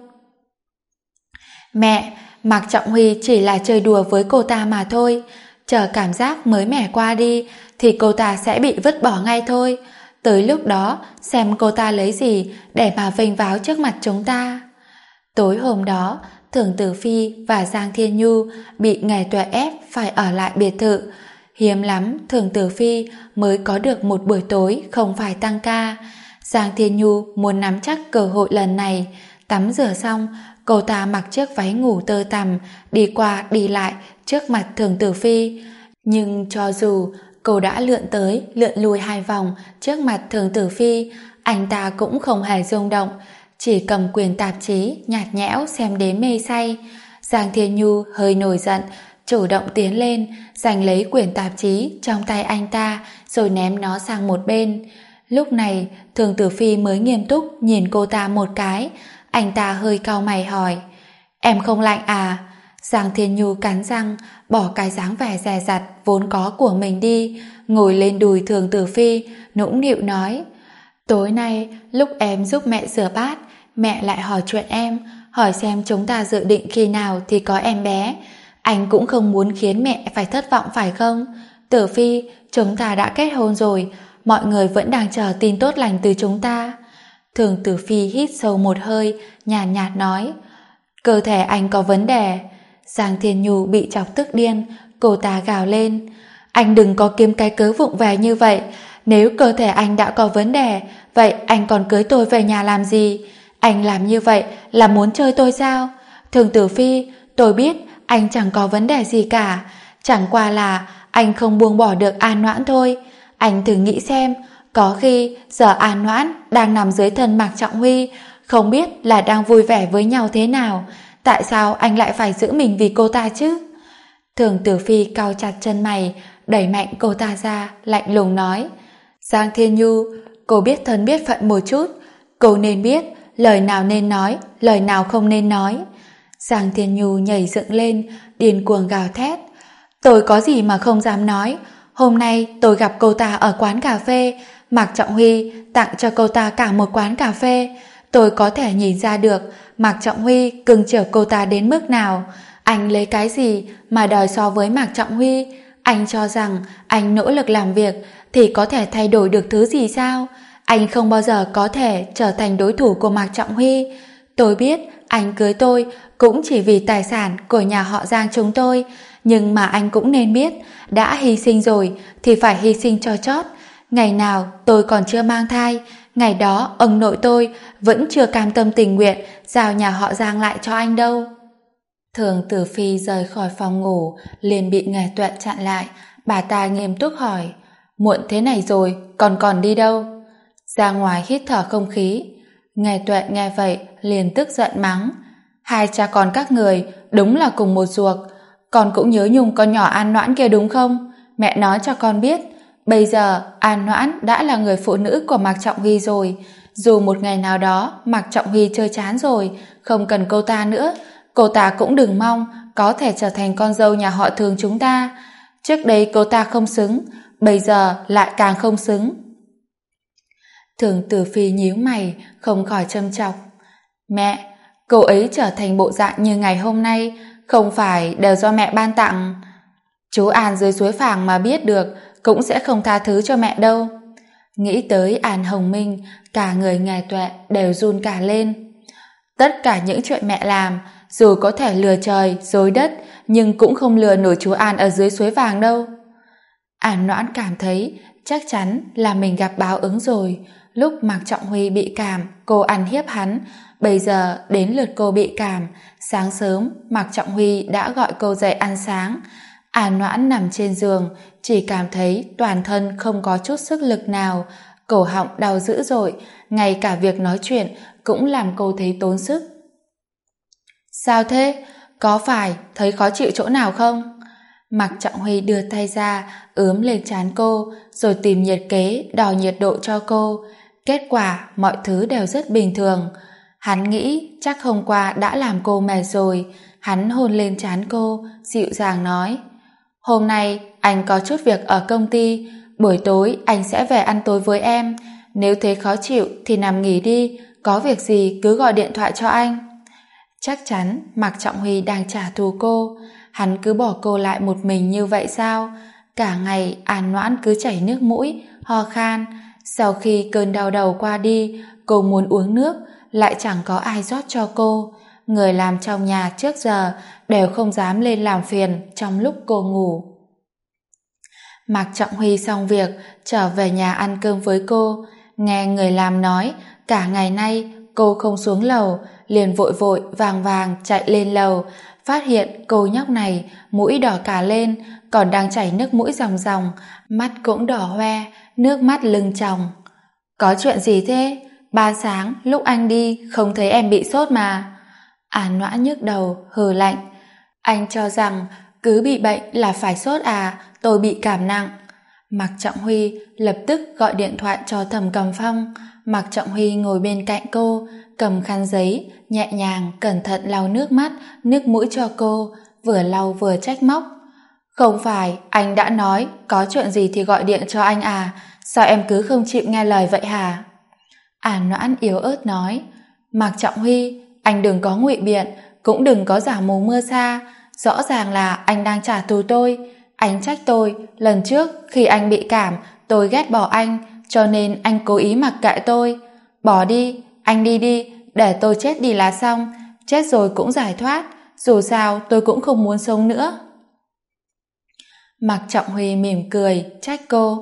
Mẹ, Mạc Trọng Huy chỉ là chơi đùa với cô ta mà thôi, chờ cảm giác mới mẻ qua đi thì cô ta sẽ bị vứt bỏ ngay thôi. Tới lúc đó xem cô ta lấy gì để mà vênh váo trước mặt chúng ta. Tối hôm đó, Thường Tử Phi và Giang Thiên Nhu bị Ngài Tuệ ép phải ở lại biệt thự. Hiếm lắm Thường Tử Phi mới có được một buổi tối không phải tăng ca. Giang Thiên Nhu muốn nắm chắc cơ hội lần này. Tắm rửa xong, cô ta mặc chiếc váy ngủ tơ tằm đi qua đi lại trước mặt Thường Tử Phi. Nhưng cho dù cô đã lượn tới lượn lui 2 vòng trước mặt Thường Tử Phi, anh ta cũng không hề rung động, chỉ cầm quyển tạp chí nhạt nhẽo xem đến mê say. Giang Thiên Nhu hơi nổi giận, chủ động tiến lên giành lấy quyển tạp chí trong tay anh ta rồi ném nó sang một bên. Lúc này Thường Tử Phi mới nghiêm túc nhìn cô ta một cái. Anh ta hơi cau mày hỏi: Em không lạnh à? Giang Thiên Nhu cắn răng bỏ cái dáng vẻ dè dặt vốn có của mình đi, ngồi lên đùi Thường Tử Phi nũng nịu nói: Tối nay lúc em giúp mẹ rửa bát, mẹ lại hỏi chuyện em, hỏi xem chúng ta dự định khi nào thì có em bé. Anh cũng không muốn khiến mẹ phải thất vọng phải không? Tử Phi, chúng ta đã kết hôn rồi, mọi người vẫn đang chờ tin tốt lành từ chúng ta. Thường Tử Phi hít sâu một hơi, nhàn nhạt nói: Cơ thể anh có vấn đề. Giang Thiên Nhu bị chọc tức điên, cô ta gào lên: Anh đừng có kiếm cái cớ vụng về như vậy, nếu cơ thể anh đã có vấn đề, vậy anh còn cưới tôi về nhà làm gì? Anh làm như vậy là muốn chơi tôi sao? Thường Tử Phi, tôi biết anh chẳng có vấn đề gì cả, chẳng qua là anh không buông bỏ được An Noãn thôi. Anh thử nghĩ xem, có khi giờ An Noãn đang nằm dưới thân Mạc Trọng Huy, không biết là đang vui vẻ với nhau thế nào. Tại sao anh lại phải giữ mình vì cô ta chứ? Thường Tử Phi cau chặt chân mày, đẩy mạnh cô ta ra, lạnh lùng nói: Giang Thiên Nhu, cô biết thân biết phận một chút, cô nên biết lời nào nên nói, lời nào không nên nói. Giang Thiên Nhu nhảy dựng lên, điên cuồng gào thét: Tôi có gì mà không dám nói? Hôm nay tôi gặp cô ta ở quán cà phê, Mạc Trọng Huy tặng cho cô ta cả một quán cà phê. Tôi có thể nhìn ra được Mạc Trọng Huy cưng chiều cô ta đến mức nào. Anh lấy cái gì mà đòi so với Mạc Trọng Huy? Anh cho rằng anh nỗ lực làm việc thì có thể thay đổi được thứ gì sao? Anh không bao giờ có thể trở thành đối thủ của Mạc Trọng Huy. Tôi biết anh cưới tôi cũng chỉ vì tài sản của nhà họ Giang chúng tôi, nhưng mà anh cũng nên biết, đã hy sinh rồi thì phải hy sinh cho chót. Ngày nào tôi còn chưa mang thai, ngày đó ông nội tôi vẫn chưa cam tâm tình nguyện giao nhà họ Giang lại cho anh đâu. Thường Tử Phi rời khỏi phòng ngủ, liền bị Nghề Tuệ chặn lại. Bà ta nghiêm túc hỏi: Muộn thế này rồi, còn đi đâu? Ra ngoài hít thở không khí. Nghề Tuệ nghe vậy liền tức giận mắng: Hai cha con các người đúng là cùng một ruột. Con cũng nhớ nhung con nhỏ An Noãn kia đúng không? Mẹ nói cho con biết, bây giờ An Noãn đã là người phụ nữ của Mạc Trọng Huy rồi. Dù một ngày nào đó Mạc Trọng Huy chơi chán rồi, không cần cô ta nữa, cô ta cũng đừng mong có thể trở thành con dâu nhà họ Thường chúng ta. Trước đây cô ta không xứng, bây giờ lại càng không xứng. Thường Tử Phi nhíu mày, không khỏi châm chọc: Mẹ, cô ấy trở thành bộ dạng như ngày hôm nay không phải đều do mẹ ban tặng. Chú An dưới suối Phàng mà biết được cũng sẽ không tha thứ cho mẹ đâu. Nghĩ tới An Hồng Minh, cả người Nghề Tuệ đều run cả lên. Tất cả những chuyện mẹ làm, dù có thể lừa trời, dối đất, nhưng cũng không lừa nổi chú An ở dưới suối vàng đâu. An Noãn cảm thấy chắc chắn là mình gặp báo ứng rồi. Lúc Mạc Trọng Huy bị cảm, cô ăn hiếp hắn, bây giờ đến lượt cô bị cảm. Sáng sớm, Mạc Trọng Huy đã gọi cô dậy ăn sáng. An Noãn nằm trên giường, chỉ cảm thấy toàn thân không có chút sức lực nào, cổ họng đau dữ dội, ngay cả việc nói chuyện cũng làm cô thấy tốn sức. Sao thế? Có phải thấy khó chịu chỗ nào không? Mạc Trọng Huy đưa tay ra, ướm lên trán cô, rồi tìm nhiệt kế đo nhiệt độ cho cô. Kết quả mọi thứ đều rất bình thường. Hắn nghĩ chắc hôm qua đã làm cô mệt rồi. Hắn hôn lên trán cô, dịu dàng nói: Hôm nay anh có chút việc ở công ty, buổi tối anh sẽ về ăn tối với em. Nếu thấy khó chịu thì nằm nghỉ đi, có việc gì cứ gọi điện thoại cho anh. Chắc chắn Mạc Trọng Huy đang trả thù cô. Hắn cứ bỏ cô lại một mình như vậy sao? Cả ngày An Noãn cứ chảy nước mũi, ho khan. Sau khi cơn đau đầu qua đi, cô muốn uống nước, lại chẳng có ai rót cho cô. Người làm trong nhà trước giờ đều không dám lên làm phiền trong lúc cô ngủ. Mạc Trọng Huy xong việc, trở về nhà ăn cơm với cô. Nghe người làm nói, cả ngày nay cô không xuống lầu, liền vội vội vàng vàng chạy lên lầu, phát hiện cô nhóc này mũi đỏ cả lên, còn đang chảy nước mũi ròng ròng, mắt cũng đỏ hoe, nước mắt lưng tròng. Có chuyện gì thế? Ban sáng lúc anh đi không thấy em bị sốt mà. An Noãn nhức đầu, hừ lạnh: Anh cho rằng cứ bị bệnh là phải sốt à? Tôi bị cảm nặng. Mạc Trọng Huy lập tức gọi điện thoại cho Thẩm Cầm Phong. Mạc Trọng Huy ngồi bên cạnh cô, cầm khăn giấy, nhẹ nhàng cẩn thận lau nước mắt, nước mũi cho cô, vừa lau vừa trách móc: Không phải anh đã nói có chuyện gì thì gọi điện cho anh à? Sao em cứ không chịu nghe lời vậy hả? An Noãn yếu ớt nói: Mạc Trọng Huy, anh đừng có ngụy biện, cũng đừng có giả mù mưa sa. Rõ ràng là anh đang trả thù tôi. Anh trách tôi, lần trước khi anh bị cảm, tôi ghét bỏ anh, cho nên anh cố ý mặc kệ tôi. Bỏ đi, anh đi đi, để tôi chết đi là xong. Chết rồi cũng giải thoát, dù sao tôi cũng không muốn sống nữa. Mạc Trọng Huy mỉm cười, trách cô: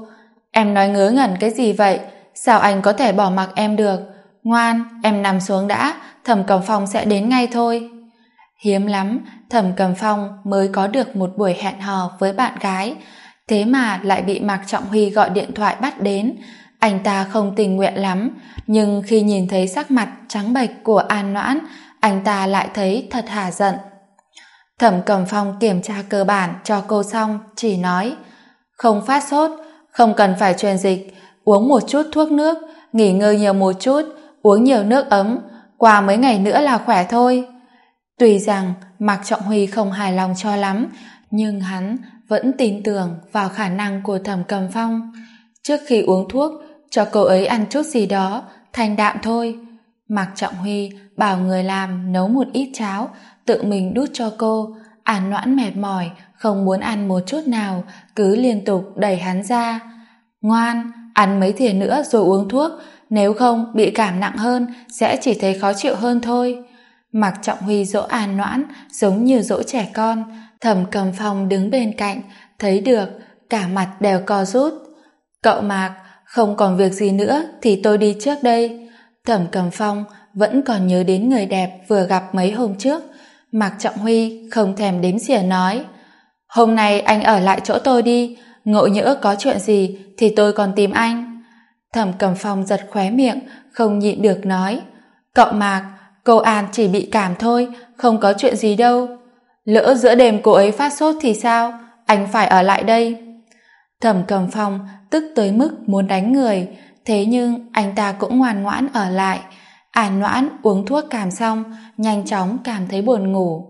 Em nói ngớ ngẩn cái gì vậy? Sao anh có thể bỏ mặc em được? Ngoan, em nằm xuống đã, Thẩm Cẩm Phong sẽ đến ngay thôi. Hiếm lắm, Thẩm Cẩm Phong mới có được một buổi hẹn hò với bạn gái, thế mà lại bị Mạc Trọng Huy gọi điện thoại bắt đến. Anh ta không tình nguyện lắm, nhưng khi nhìn thấy sắc mặt trắng bệch của An Noãn, anh ta lại thấy thật hả giận. Thẩm Cẩm Phong kiểm tra cơ bản cho cô xong, chỉ nói: không phát sốt, không cần phải truyền dịch, uống một chút thuốc nước, nghỉ ngơi nhiều một chút, uống nhiều nước ấm, qua mấy ngày nữa là khỏe thôi. Tuy rằng Mạc Trọng Huy không hài lòng cho lắm, nhưng hắn vẫn tin tưởng vào khả năng của Thẩm Cẩm Phong. Trước khi uống thuốc, cho cô ấy ăn chút gì đó, thanh đạm thôi. Mạc Trọng Huy bảo người làm nấu một ít cháo, tự mình đút cho cô. An Noãn mệt mỏi, không muốn ăn một chút nào, cứ liên tục đẩy hắn ra. Ngoan, ăn mấy thìa nữa rồi uống thuốc, nếu không bị cảm nặng hơn, sẽ chỉ thấy khó chịu hơn thôi. Mạc Trọng Huy dỗ An Noãn giống như dỗ trẻ con. Thẩm Cẩm Phong đứng bên cạnh, thấy được, cả mặt đều co rút. Cậu Mạc, không còn việc gì nữa thì tôi đi trước đây. Thẩm Cẩm Phong vẫn còn nhớ đến người đẹp vừa gặp mấy hôm trước. Mạc Trọng Huy không thèm đếm xỉa nói: hôm nay anh ở lại chỗ tôi đi, ngộ nhỡ có chuyện gì thì tôi còn tìm anh. Thẩm Cẩm Phong giật khóe miệng, không nhịn được nói: cậu Mạc, cô An chỉ bị cảm thôi, không có chuyện gì đâu. Lỡ giữa đêm cô ấy phát sốt thì sao? Anh phải ở lại đây. Thẩm Cẩm Phong tức tới mức muốn đánh người, thế nhưng anh ta cũng ngoan ngoãn ở lại. An Noãn uống thuốc cảm xong, nhanh chóng cảm thấy buồn ngủ.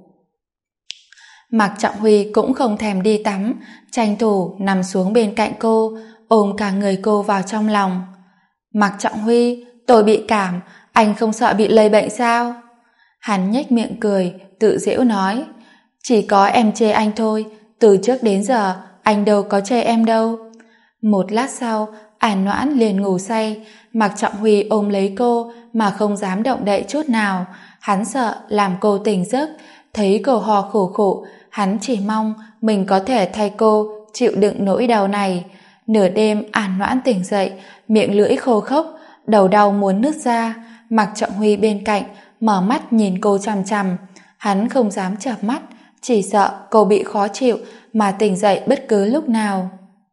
Mạc Trọng Huy cũng không thèm đi tắm, tranh thủ nằm xuống bên cạnh cô, ôm cả người cô vào trong lòng. Mạc Trọng Huy, tôi bị cảm, anh không sợ bị lây bệnh sao? Hắn nhếch miệng cười, tự giễu nói: chỉ có em chê anh thôi, từ trước đến giờ anh đâu có chê em đâu. Một lát sau, An Noãn liền ngủ say. Mạc Trọng Huy ôm lấy cô mà không dám động đậy chút nào. Hắn sợ làm cô tỉnh giấc. Thấy cô ho khổ khổ, hắn chỉ mong mình có thể thay cô chịu đựng nỗi đau này. Nửa đêm An Noãn tỉnh dậy, miệng lưỡi khô khốc, đầu đau muốn nứt ra. Mạc Trọng Huy bên cạnh mở mắt nhìn cô chằm chằm. Hắn không dám chợp mắt, chỉ sợ cô bị khó chịu mà tỉnh dậy bất cứ lúc nào.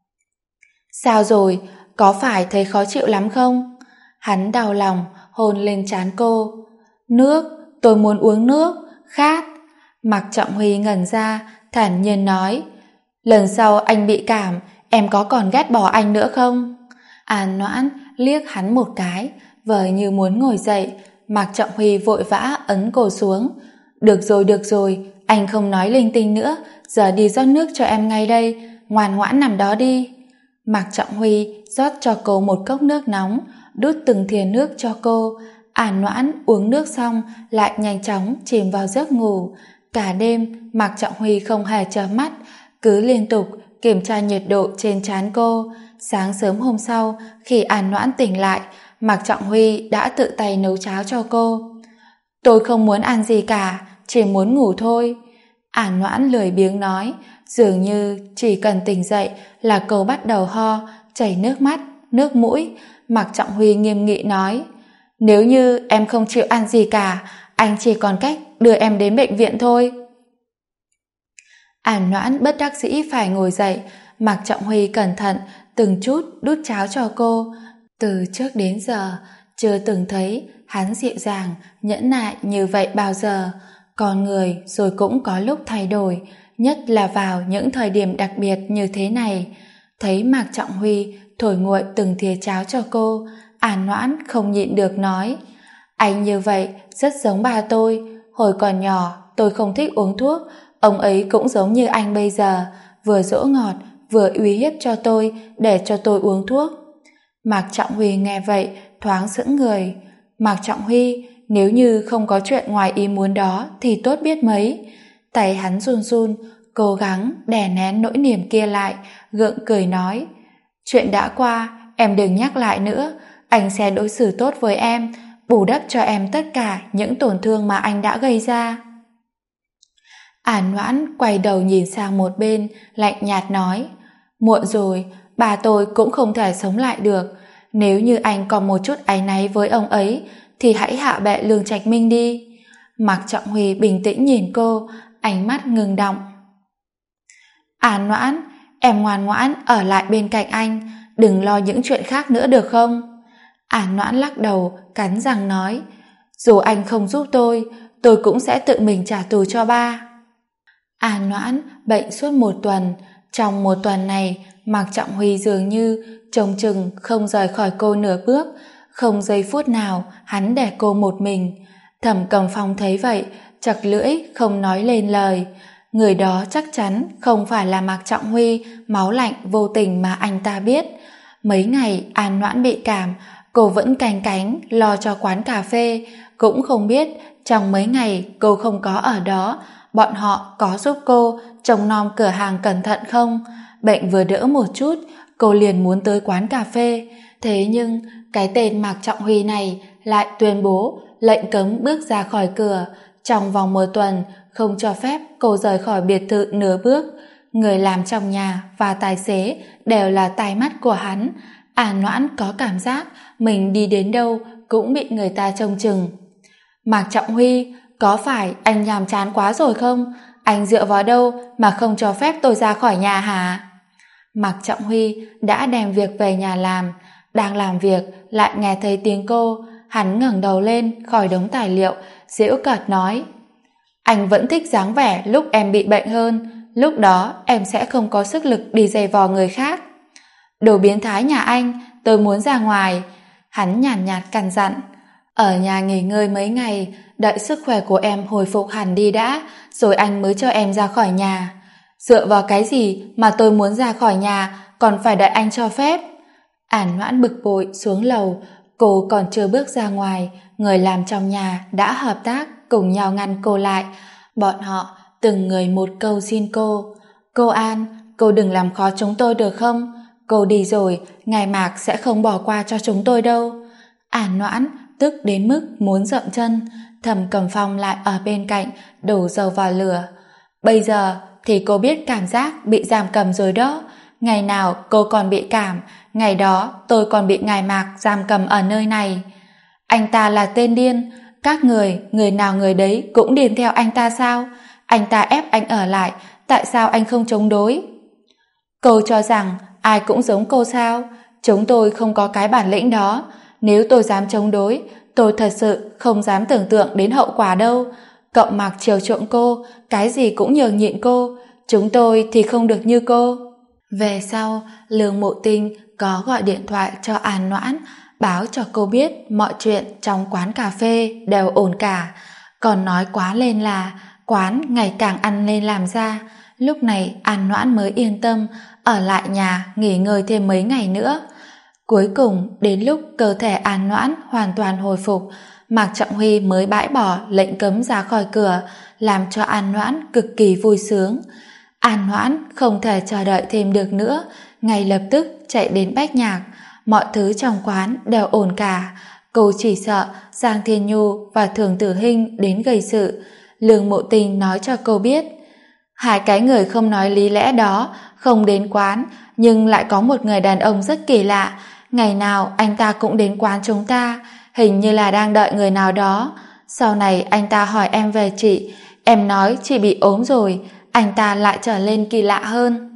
Sao rồi, có phải thấy khó chịu lắm không? Hắn đau lòng hôn lên trán cô. Nước, tôi muốn uống nước, khát. Mạc Trọng Huy ngẩn ra, thản nhiên nói: lần sau anh bị cảm, em có còn ghét bỏ anh nữa không? An Noãn liếc hắn một cái, vờ như muốn ngồi dậy. Mạc Trọng Huy vội vã ấn cô xuống. Được rồi, anh không nói linh tinh nữa, giờ đi rót nước cho em ngay đây, ngoan ngoãn nằm đó đi. Mạc Trọng Huy rót cho cô một cốc nước nóng, đút từng thìa nước cho cô. An Noãn uống nước xong lại nhanh chóng chìm vào giấc ngủ. Cả đêm Mạc Trọng Huy không hề chợp mắt, cứ liên tục kiểm tra nhiệt độ trên trán cô. Sáng sớm hôm sau, khi An Noãn tỉnh lại, Mạc Trọng Huy đã tự tay nấu cháo cho cô. Tôi không muốn ăn gì cả, chỉ muốn ngủ thôi. An Noãn lười biếng nói, dường như chỉ cần tỉnh dậy là cô bắt đầu ho, chảy nước mắt, nước mũi. Mạc Trọng Huy nghiêm nghị nói: nếu như em không chịu ăn gì cả, anh chỉ còn cách đưa em đến bệnh viện thôi. An Noãn bất đắc dĩ phải ngồi dậy. Mạc Trọng Huy cẩn thận từng chút đút cháo cho cô. Từ trước đến giờ chưa từng thấy hắn dịu dàng, nhẫn nại như vậy bao giờ. Con người rồi cũng có lúc thay đổi, nhất là vào những thời điểm đặc biệt như thế này. Thấy Mạc Trọng Huy thổi nguội từng thìa cháo cho cô, An Noãn không nhịn được nói: anh như vậy rất giống ba tôi. Hồi còn nhỏ tôi không thích uống thuốc, ông ấy cũng giống như anh bây giờ, vừa dỗ ngọt vừa uy hiếp cho tôi để cho tôi uống thuốc. Mạc Trọng Huy nghe vậy thoáng sững người. Mạc Trọng Huy, nếu như không có chuyện ngoài ý muốn đó thì tốt biết mấy. Tay hắn run run, cố gắng đè nén nỗi niềm kia lại, gượng cười nói: chuyện đã qua, em đừng nhắc lại nữa. Anh sẽ đối xử tốt với em, bù đắp cho em tất cả những tổn thương mà anh đã gây ra. An Noãn quay đầu nhìn sang một bên, lạnh nhạt nói: muộn rồi, bà tôi cũng không thể sống lại được. Nếu như anh còn một chút áy náy với ông ấy thì hãy hạ bệ Lương Trạch Minh đi. Mạc Trọng Huy bình tĩnh nhìn cô, ánh mắt ngừng đọng. An Noãn, em ngoan ngoãn ở lại bên cạnh anh, đừng lo những chuyện khác nữa được không? An Noãn lắc đầu, cắn răng nói, dù anh không giúp tôi cũng sẽ tự mình trả thù cho ba. An Noãn bệnh suốt 1 tuần, trong 1 tuần này Mạc Trọng Huy dường như trông chừng không rời khỏi cô nửa bước, không giây phút nào hắn để cô một mình. Thẩm Cầm Phong thấy vậy, chặt lưỡi không nói lên lời. Người đó chắc chắn không phải là Mạc Trọng Huy máu lạnh vô tình mà anh ta biết. Mấy ngày An Noãn bị cảm, cô vẫn canh cánh lo cho quán cà phê, cũng không biết trong mấy ngày cô không có ở đó, bọn họ có giúp cô trông nom cửa hàng cẩn thận không? Bệnh vừa đỡ một chút, cô liền muốn tới quán cà phê. Thế nhưng cái tên Mạc Trọng Huy này lại tuyên bố lệnh cấm bước ra khỏi cửa. Trong vòng 1 tuần không cho phép cô rời khỏi biệt thự nửa bước. Người làm trong nhà và tài xế đều là tai mắt của hắn. An Noãn có cảm giác mình đi đến đâu cũng bị người ta trông chừng. Mạc Trọng Huy, có phải anh nhàm chán quá rồi không? Anh dựa vào đâu mà không cho phép tôi ra khỏi nhà hả? Mạc Trọng Huy đã đem việc về nhà làm, đang làm việc lại nghe thấy tiếng cô. Hắn ngẩng đầu lên khỏi đống tài liệu, giễu cợt nói, anh vẫn thích dáng vẻ lúc em bị bệnh hơn, lúc đó em sẽ không có sức lực đi giày vò người khác. Đồ biến thái nhà anh, tôi muốn ra ngoài. Hắn nhàn nhạt căn dặn, ở nhà nghỉ ngơi mấy ngày, đợi sức khỏe của em hồi phục hẳn đi đã, rồi anh mới cho em ra khỏi nhà. Dựa vào cái gì mà tôi muốn ra khỏi nhà còn phải đợi anh cho phép? An Noãn bực bội xuống lầu. Cô còn chưa bước ra ngoài, người làm trong nhà đã hợp tác cùng nhau ngăn cô lại. Bọn họ từng người một câu xin cô. Cô An, cô đừng làm khó chúng tôi được không? Cô đi rồi, ngài Mạc sẽ không bỏ qua cho chúng tôi đâu. An Noãn tức đến mức muốn dậm chân. Thẩm Cầm Phong lại ở bên cạnh đổ dầu vào lửa. Bây giờ thì cô biết cảm giác bị giam cầm rồi đó. Ngày nào cô còn bị cảm, ngày đó tôi còn bị ngài Mạc giam cầm ở nơi này. Anh ta là tên điên, các người nào người đấy cũng điên theo anh ta sao? Anh ta ép anh ở lại, tại sao anh không chống đối? Cô cho rằng ai cũng giống cô sao? Chúng tôi không có cái bản lĩnh đó. Nếu tôi dám chống đối, tôi thật sự không dám tưởng tượng đến hậu quả đâu. Cậu Mạc chiều chuộng cô, cái gì cũng nhường nhịn cô. Chúng tôi thì không được như cô. Về sau, Lương Mộ Tinh có gọi điện thoại cho An Noãn, báo cho cô biết mọi chuyện trong quán cà phê đều ổn cả. Còn nói quá lên là quán ngày càng ăn lên làm ra. Lúc này An Noãn mới yên tâm ở lại nhà nghỉ ngơi thêm mấy ngày nữa. Cuối cùng đến lúc cơ thể An Noãn hoàn toàn hồi phục, Mạc Trọng Huy mới bãi bỏ lệnh cấm ra khỏi cửa, làm cho An Noãn cực kỳ vui sướng. An Noãn không thể chờ đợi thêm được nữa, ngay lập tức chạy đến Bách Nhạc. Mọi thứ trong quán đều ổn cả. Cô chỉ sợ Giang Thiên Nhu và Thường Tử Hinh đến gây sự. Lương Mộ Tinh nói cho cô biết, hai cái người không nói lý lẽ đó không đến quán, nhưng lại có một người đàn ông rất kỳ lạ. Ngày nào anh ta cũng đến quán chúng ta, hình như là đang đợi người nào đó. Sau này anh ta hỏi em về chị, em nói chị bị ốm rồi, anh ta lại trở lên kỳ lạ hơn.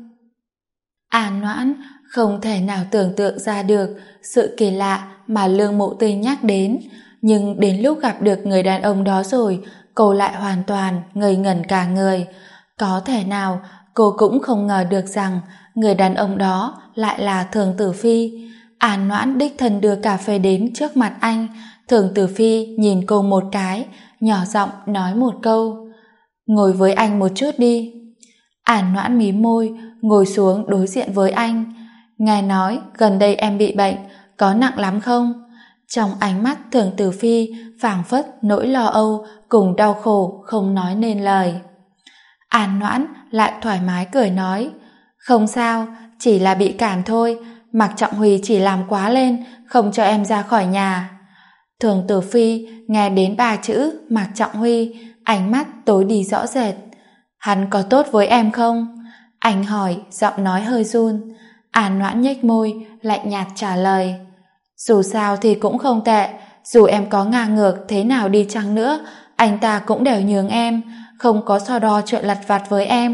An Noãn không thể nào tưởng tượng ra được sự kỳ lạ mà Lương Mộ Tinh nhắc đến, nhưng đến lúc gặp được người đàn ông đó rồi, cô lại hoàn toàn ngây ngẩn cả người. Có thể nào cô cũng không ngờ được rằng người đàn ông đó lại là Thường Tử Phi. An Noãn đích thân đưa cà phê đến trước mặt anh. Thường Tử Phi nhìn cô một cái, nhỏ giọng nói một câu, ngồi với anh một chút đi. An Noãn mím môi, ngồi xuống đối diện với anh. Ngài nói gần đây em bị bệnh, có nặng lắm không? Trong ánh mắt Thường Tử Phi phảng phất nỗi lo âu cùng đau khổ không nói nên lời. An Noãn lại thoải mái cười nói, không sao, chỉ là bị cảm thôi, Mạc Trọng Huy chỉ làm quá lên, không cho em ra khỏi nhà. Thường Tử Phi nghe đến 3 chữ Mạc Trọng Huy, ánh mắt tối đi rõ rệt. Hắn có tốt với em không? Anh hỏi, giọng nói hơi run. An Noãn nhếch môi, lạnh nhạt trả lời. Dù sao thì cũng không tệ, dù em có ngang ngược thế nào đi chăng nữa, anh ta cũng đều nhường em, không có so đo chuyện lặt vặt với em.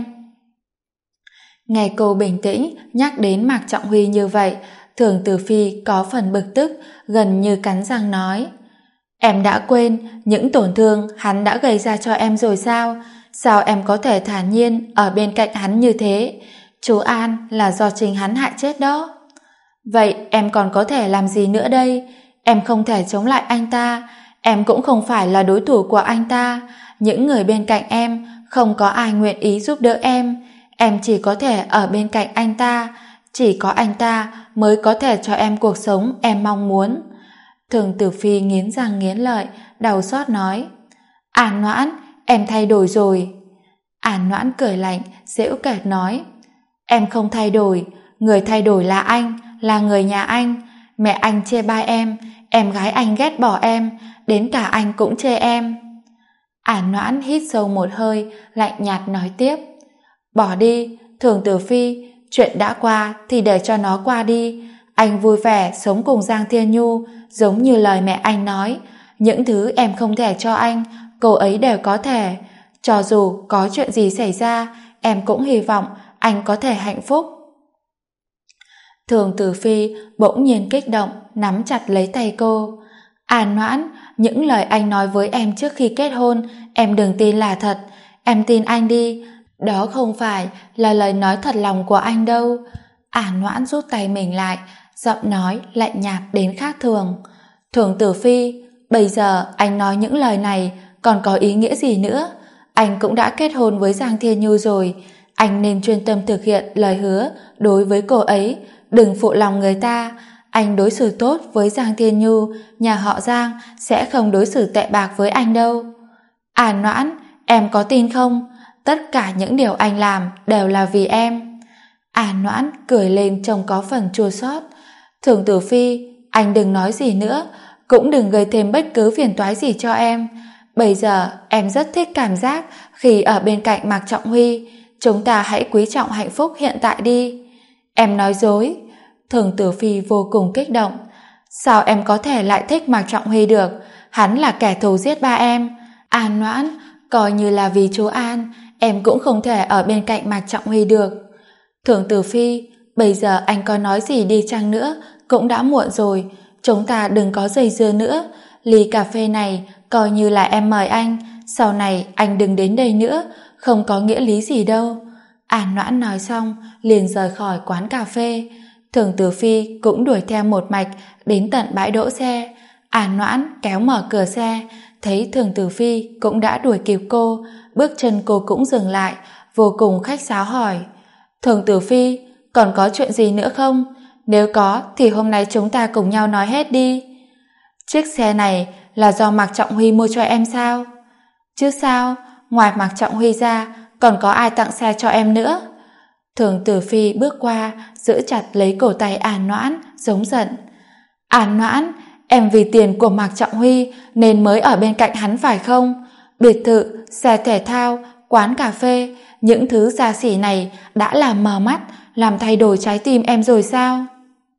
Nghe cô bình tĩnh nhắc đến Mạc Trọng Huy như vậy, Thường Tử Phi có phần bực tức, gần như cắn răng nói. Em đã quên những tổn thương hắn đã gây ra cho em rồi sao? Sao em có thể thản nhiên ở bên cạnh hắn như thế? Chú An là do chính hắn hại chết đó. Vậy em còn có thể làm gì nữa đây? Em không thể chống lại anh ta, em cũng không phải là đối thủ của anh ta. Những người bên cạnh em không có ai nguyện ý giúp đỡ em chỉ có thể ở bên cạnh anh ta, chỉ có anh ta mới có thể cho em cuộc sống em mong muốn. Thường Tử Phi nghiến răng nghiến lợi, đau xót nói. An Noãn, em thay đổi rồi. An Noãn cười lạnh, giễu cợt nói. Em không thay đổi, người thay đổi là anh, là người nhà anh. Mẹ anh chê bai em gái anh ghét bỏ em, đến cả anh cũng chê em. An Noãn hít sâu một hơi, lạnh nhạt nói tiếp. Bỏ đi, Thường Tử Phi, chuyện đã qua thì để cho nó qua đi. Anh vui vẻ sống cùng Giang Thiên Nhu, giống như lời mẹ anh nói. Những thứ em không thể cho anh, cô ấy đều có thể. Cho dù có chuyện gì xảy ra, em cũng hy vọng anh có thể hạnh phúc. Thường Tử Phi bỗng nhiên kích động, nắm chặt lấy tay cô. An Noãn, những lời anh nói với em trước khi kết hôn, em đừng tin là thật. Em tin anh đi, đó không phải là lời nói thật lòng của anh đâu. An Noãn rút tay mình lại, giọng nói lạnh nhạt đến khác thường. Thường Tử Phi, bây giờ anh nói những lời này còn có ý nghĩa gì nữa? Anh cũng đã kết hôn với Giang Thiên Nhu rồi, anh nên chuyên tâm thực hiện lời hứa đối với cô ấy, đừng phụ lòng người ta. Anh đối xử tốt với Giang Thiên Nhu, nhà họ Giang sẽ không đối xử tệ bạc với anh đâu. An Noãn, em có tin không? Tất cả những điều anh làm đều là vì em. An Noãn cười lên trông có phần chua xót. Thường Tử Phi, anh đừng nói gì nữa, cũng đừng gây thêm bất cứ phiền toái gì cho em. Bây giờ em rất thích cảm giác khi ở bên cạnh Mạc Trọng Huy. Chúng ta hãy quý trọng hạnh phúc hiện tại đi. Em nói dối. Thường Tử Phi vô cùng kích động. Sao em có thể lại thích Mạc Trọng Huy được? Hắn là kẻ thù giết ba em. An Noãn, coi như là vì chú An, em cũng không thể ở bên cạnh Mạc Trọng Huy được. Thường Tử Phi, bây giờ anh có nói gì đi chăng nữa cũng đã muộn rồi, chúng ta đừng có dây dưa nữa. Ly cà phê này coi như là em mời anh, sau này anh đừng đến đây nữa, không có nghĩa lý gì đâu. An Noãn nói xong liền rời khỏi quán cà phê. Thường Tử Phi cũng đuổi theo một mạch đến tận bãi đỗ xe. An Noãn kéo mở cửa xe, thấy Thường Tử Phi cũng đã đuổi kịp cô, bước chân cô cũng dừng lại, vô cùng khách sáo hỏi. Thường Tử Phi, còn có chuyện gì nữa không? Nếu có thì hôm nay chúng ta cùng nhau nói hết đi. Chiếc xe này là do Mạc Trọng Huy mua cho em sao? Chứ sao, ngoài Mạc Trọng Huy ra còn có ai tặng xe cho em nữa? Thường Tử Phi bước qua, giữ chặt lấy cổ tay An Noãn, giống giận. An Noãn, em vì tiền của Mạc Trọng Huy nên mới ở bên cạnh hắn phải không? Biệt thự, xe thể thao, quán cà phê, những thứ xa xỉ này đã làm mờ mắt, làm thay đổi trái tim em rồi sao?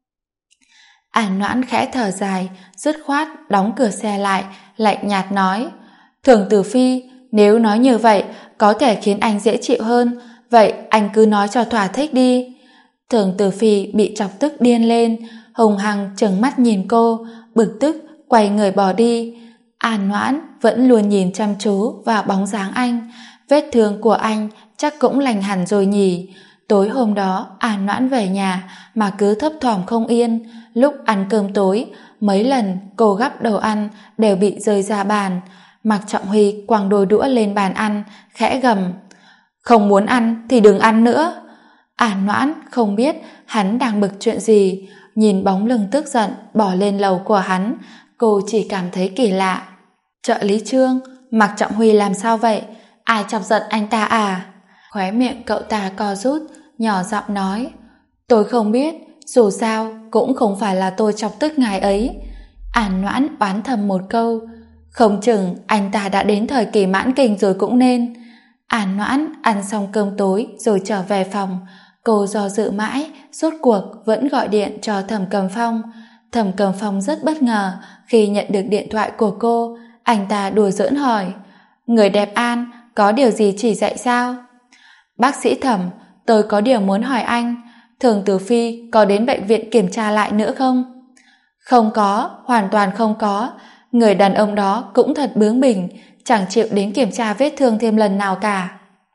An Noãn khẽ thở dài, dứt khoát đóng cửa xe lại, lạnh nhạt nói. Thường Tử Phi, nếu nói như vậy có thể khiến anh dễ chịu hơn, vậy anh cứ nói cho thỏa thích đi. Thường Tử Phi bị chọc tức điên lên, hùng hăng trừng mắt nhìn cô, bực tức quay người bỏ đi. An Noãn vẫn luôn nhìn chăm chú vào bóng dáng anh, vết thương của anh chắc cũng lành hẳn rồi nhỉ. Tối hôm đó An Noãn về nhà mà cứ thấp thỏm không yên. Lúc ăn cơm tối, mấy lần cô gắp đồ ăn đều bị rơi ra bàn. Mạc Trọng Huy quăng đôi đũa lên bàn ăn, khẽ gầm. Không muốn ăn thì đừng ăn nữa. An Noãn không biết hắn đang bực chuyện gì, nhìn bóng lưng tức giận bỏ lên lầu của hắn, cô chỉ cảm thấy kỳ lạ. Trợ lý Trương, Mạc Trọng Huy làm sao vậy? Ai chọc giận anh ta à? Khóe miệng cậu ta co rút, nhỏ giọng nói. Tôi không biết, dù sao cũng không phải là tôi chọc tức ngài ấy. An Noãn oán thầm một câu. Không chừng anh ta đã đến thời kỳ mãn kinh rồi cũng nên. An Noãn ăn xong cơm tối rồi trở về phòng. Cô do dự mãi, rốt cuộc vẫn gọi điện cho Thẩm Cầm Phong. Thẩm Cầm Phong rất bất ngờ khi nhận được điện thoại của cô. Anh ta đùa giỡn hỏi: người đẹp An, có điều gì chỉ dạy sao? Bác sĩ Thẩm, tôi có điều muốn hỏi anh, Thường Tử Phi có đến bệnh viện kiểm tra lại nữa không? Không có, hoàn toàn không có. Người đàn ông đó cũng thật bướng bỉnh, chẳng chịu đến kiểm tra vết thương thêm lần nào cả.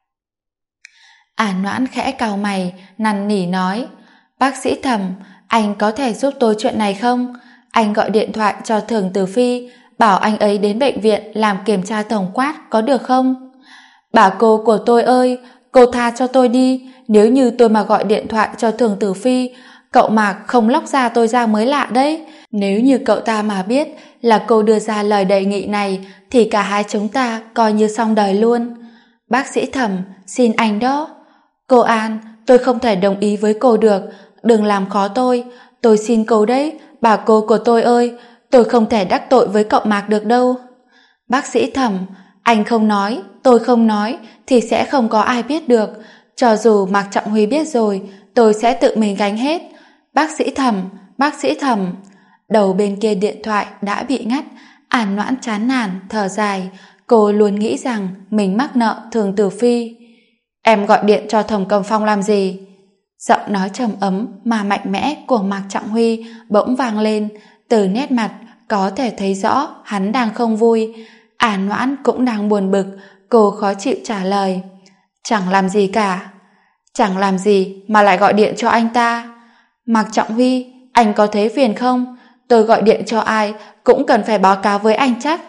Noãn khẽ cau mày, năn nỉ nói: bác sĩ Thẩm, anh có thể giúp tôi chuyện này không? Anh gọi điện thoại cho Thường Tử Phi, bảo anh ấy đến bệnh viện làm kiểm tra tổng quát có được không? Bà cô của tôi ơi, cô tha cho tôi đi, nếu như tôi mà gọi điện thoại cho Thường Tử Phi, cậu Mạc không lóc da tôi ra mới lạ đấy. Nếu như cậu ta mà biết là cô đưa ra lời đề nghị này thì cả hai chúng ta coi như xong đời luôn. Bác sĩ Thẩm, xin anh đó. Cô An, tôi không thể đồng ý với cô được, đừng làm khó tôi xin cô đấy, bà cô của tôi ơi, tôi không thể đắc tội với cậu Mạc được đâu. Bác sĩ Thẩm, anh không nói, tôi không nói thì sẽ không có ai biết được, cho dù Mạc Trọng Huy biết rồi, tôi sẽ tự mình gánh hết. Bác sĩ Thẩm, bác sĩ Thẩm. Đầu bên kia điện thoại đã bị ngắt. Noãn chán nản thở dài, cô luôn nghĩ rằng mình mắc nợ Thường Tử Phi. Em gọi điện cho Thẩm Cầm Phong làm gì? Giọng nói trầm ấm mà mạnh mẽ của Mạc Trọng Huy bỗng vang lên, từ nét mặt có thể thấy rõ hắn đang không vui. Noãn cũng đang buồn bực, cô khó chịu trả lời: chẳng làm gì cả. Chẳng làm gì mà lại gọi điện cho anh ta? Mạc Trọng Huy, anh có thấy phiền không? Tôi gọi điện cho ai cũng cần phải báo cáo với anh chắc.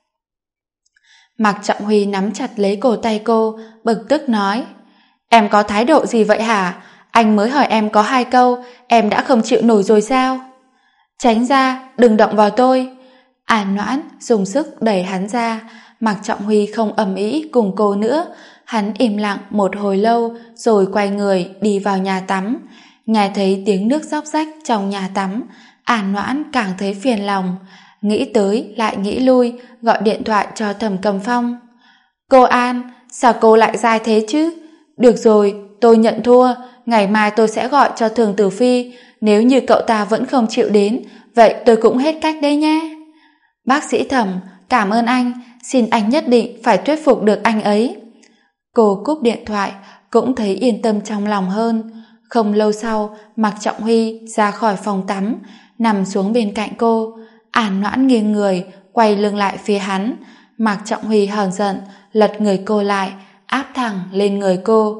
Mạc Trọng Huy nắm chặt lấy cổ tay cô, bực tức nói: em có thái độ gì vậy hả? Anh mới hỏi em có 2 câu, em đã không chịu nổi rồi sao? Tránh ra, đừng động vào tôi. Noãn dùng sức đẩy hắn ra. Mạc Trọng Huy không ầm ĩ cùng cô nữa. Hắn im lặng một hồi lâu rồi quay người đi vào nhà tắm. Nghe thấy tiếng nước róc rách trong nhà tắm, Noãn càng thấy phiền lòng. Nghĩ tới lại nghĩ lui, gọi điện thoại cho Thẩm Cầm Phong. Cô An, sao cô lại dai thế chứ? Được rồi, tôi nhận thua, ngày mai tôi sẽ gọi cho Thường Tử Phi, nếu như cậu ta vẫn không chịu đến, vậy tôi cũng hết cách đấy nhé. Bác sĩ Thẩm, cảm ơn anh, xin anh nhất định phải thuyết phục được anh ấy. Cô cúp điện thoại, cũng thấy yên tâm trong lòng hơn. Không lâu sau, Mạc Trọng Huy ra khỏi phòng tắm, nằm xuống bên cạnh cô. Noãn nghiêng người, quay lưng lại phía hắn. Mạc Trọng Huy hờn giận, lật người cô lại, áp thẳng lên người cô.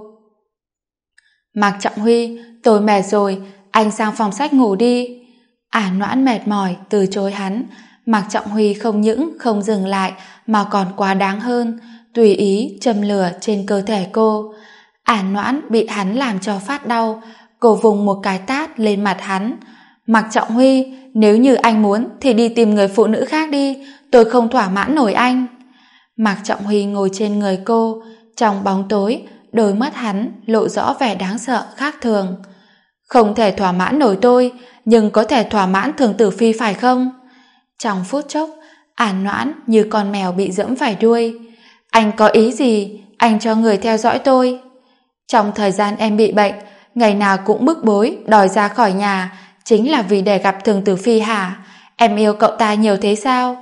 Mạc Trọng Huy, tôi mệt rồi, anh sang phòng sách ngủ đi. Noãn mệt mỏi từ chối hắn. Mạc Trọng Huy không những không dừng lại mà còn quá đáng hơn, tùy ý châm lửa trên cơ thể cô. Noãn bị hắn làm cho phát đau, cô vùng một cái tát lên mặt hắn. Mạc Trọng Huy, nếu như anh muốn thì đi tìm người phụ nữ khác đi, tôi không thỏa mãn nổi anh. Mạc Trọng Huy ngồi trên người cô, trong bóng tối, đôi mắt hắn lộ rõ vẻ đáng sợ khác thường. Không thể thỏa mãn nổi tôi, nhưng có thể thỏa mãn Thường Tử Phi phải không? Trong phút chốc, Noãn như con mèo bị giẫm phải đuôi. Anh có ý gì? Anh cho người theo dõi tôi. Trong thời gian em bị bệnh, ngày nào cũng bức bối đòi ra khỏi nhà, chính là vì để gặp Thường Tử Phi hả? Em yêu cậu ta nhiều thế sao?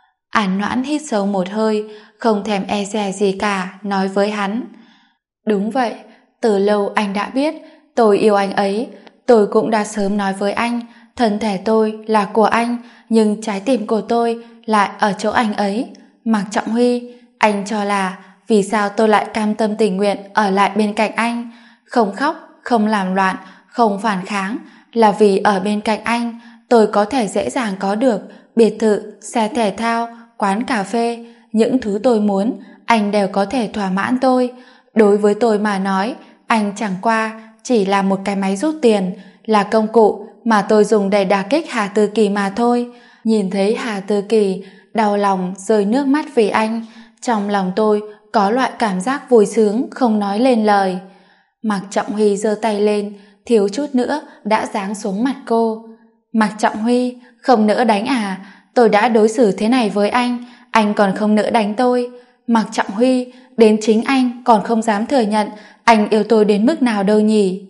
Noãn hít sâu một hơi, không thèm e dè gì cả, nói với hắn. Đúng vậy, từ lâu anh đã biết tôi yêu anh ấy. Tôi cũng đã sớm nói với anh, thân thể tôi là của anh, nhưng trái tim của tôi lại ở chỗ anh ấy. Mạc Trọng Huy, anh cho là vì sao tôi lại cam tâm tình nguyện ở lại bên cạnh anh, không khóc, không làm loạn, không phản kháng, là vì ở bên cạnh anh tôi có thể dễ dàng có được biệt thự, xe thể thao, quán cà phê, những thứ tôi muốn anh đều có thể thỏa mãn tôi. Đối với tôi mà nói, anh chẳng qua chỉ là một cái máy rút tiền, là công cụ mà tôi dùng để đả kích Hà Tư Kỳ mà thôi. Nhìn thấy Hà Tư Kỳ đau lòng rơi nước mắt vì anh, trong lòng tôi có loại cảm giác vui sướng không nói lên lời. Mạc Trọng Huy giơ tay lên, thiếu chút nữa đã giáng xuống mặt cô. Mạc Trọng Huy, không nỡ đánh à? Tôi đã đối xử thế này với anh còn không nỡ đánh tôi. Mạc Trọng Huy, đến chính anh còn không dám thừa nhận anh yêu tôi đến mức nào đâu nhỉ?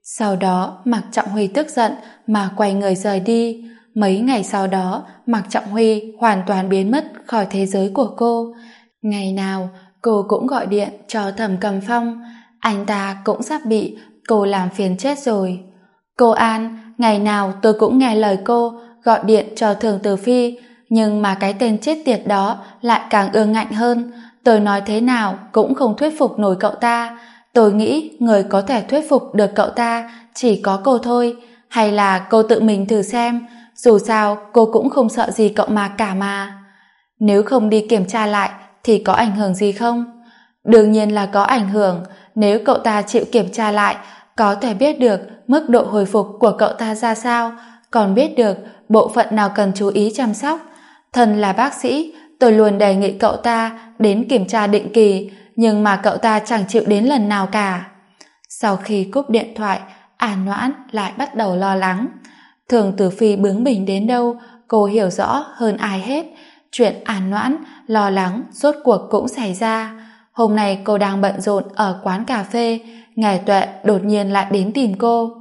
Sau đó Mạc Trọng Huy tức giận mà quay người rời đi. Mấy ngày sau đó Mạc Trọng Huy hoàn toàn biến mất khỏi thế giới của cô. Ngày nào cô cũng gọi điện cho Thẩm Cầm Phong, anh ta cũng sắp bị cô làm phiền chết rồi. Cô An, ngày nào tôi cũng nghe lời cô gọi điện cho Thường Tử Phi, nhưng mà cái tên chết tiệt đó lại càng ương ngạnh hơn. Tôi nói thế nào cũng không thuyết phục nổi cậu ta. Tôi nghĩ người có thể thuyết phục được cậu ta chỉ có cô thôi. Hay là cô tự mình thử xem, dù sao cô cũng không sợ gì cậu mà cả mà. Nếu không đi kiểm tra lại thì có ảnh hưởng gì không? Đương nhiên là có ảnh hưởng. Nếu cậu ta chịu kiểm tra lại, có thể biết được mức độ hồi phục của cậu ta ra sao, còn biết được bộ phận nào cần chú ý chăm sóc. Thân là bác sĩ, tôi luôn đề nghị cậu ta đến kiểm tra định kỳ, nhưng mà cậu ta chẳng chịu đến lần nào cả. Sau khi cúp điện thoại, An Noãn lại bắt đầu lo lắng. Thường Tử Phi bướng bỉnh đến đâu, cô hiểu rõ hơn ai hết. Chuyện An Noãn lo lắng rốt cuộc cũng xảy ra. Hôm nay cô đang bận rộn ở quán cà phê, Ngải Tuệ đột nhiên lại đến tìm cô.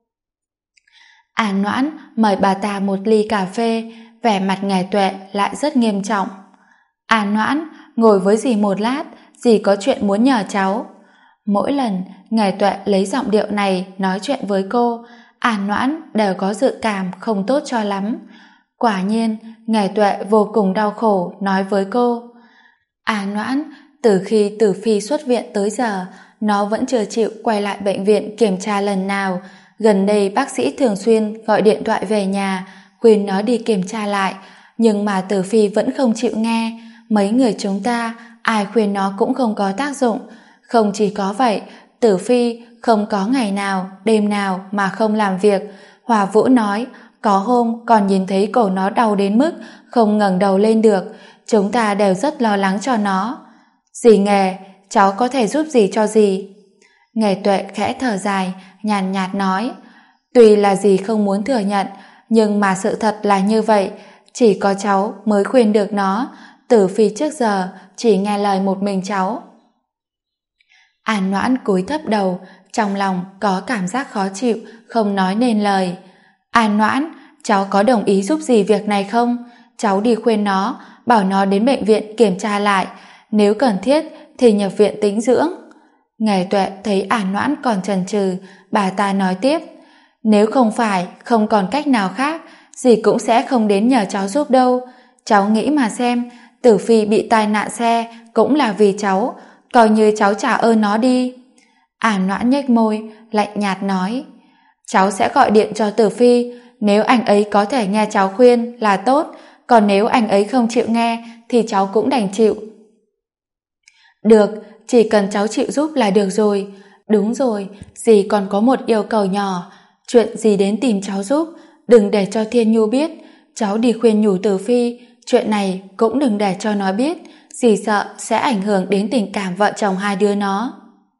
An Noãn mời bà ta một ly cà phê, vẻ mặt Ngải Tuệ lại rất nghiêm trọng. An Noãn, ngồi với dì một lát, dì có chuyện muốn nhờ cháu. Mỗi lần Ngải Tuệ lấy giọng điệu này nói chuyện với cô, An Noãn đều có dự cảm không tốt cho lắm. Quả nhiên, Ngải Tuệ vô cùng đau khổ nói với cô: An Noãn, từ khi Tử Phi xuất viện tới giờ, nó vẫn chưa chịu quay lại bệnh viện kiểm tra lần nào. Gần đây bác sĩ thường xuyên gọi điện thoại về nhà khuyên nó đi kiểm tra lại, nhưng mà Tử Phi vẫn không chịu nghe. Mấy người chúng ta ai khuyên nó cũng không có tác dụng. Không chỉ có vậy, Tử Phi không có ngày nào đêm nào mà không làm việc. Hòa Vũ nói có hôm còn nhìn thấy cổ nó đau đến mức không ngẩng đầu lên được. Chúng ta đều rất lo lắng cho nó. Dì Nghề, cháu có thể giúp gì cho dì? Nghề Tuệ khẽ thở dài, nhàn nhạt nói: tuy là dì không muốn thừa nhận, nhưng mà sự thật là như vậy. Chỉ có cháu mới khuyên được nó. Tử Phi trước giờ chỉ nghe lời một mình cháu. An Noãn cúi thấp đầu, trong lòng có cảm giác khó chịu, không nói nên lời. An Noãn, cháu có đồng ý giúp dì việc này không? Cháu đi khuyên nó, bảo nó đến bệnh viện kiểm tra lại, nếu cần thiết thì nhập viện tĩnh dưỡng. Ngải Tuệ thấy An Noãn còn chần chừ, bà ta nói tiếp: nếu không phải không còn cách nào khác, dì cũng sẽ không đến nhờ cháu giúp đâu. Cháu nghĩ mà xem, Tử Phi bị tai nạn xe cũng là vì cháu, coi như cháu trả ơn nó đi. An Noãn nhếch môi, lạnh nhạt nói: cháu sẽ gọi điện cho Tử Phi, nếu anh ấy có thể nghe cháu khuyên là tốt, còn nếu anh ấy không chịu nghe thì cháu cũng đành chịu. Được, chỉ cần cháu chịu giúp là được rồi. Đúng rồi, dì còn có một yêu cầu nhỏ. Chuyện dì đến tìm cháu giúp, đừng để cho Thiên Nhu biết. Cháu đi khuyên nhủ Tử Phi, chuyện này cũng đừng để cho nó biết, dì sợ sẽ ảnh hưởng đến tình cảm vợ chồng hai đứa nó.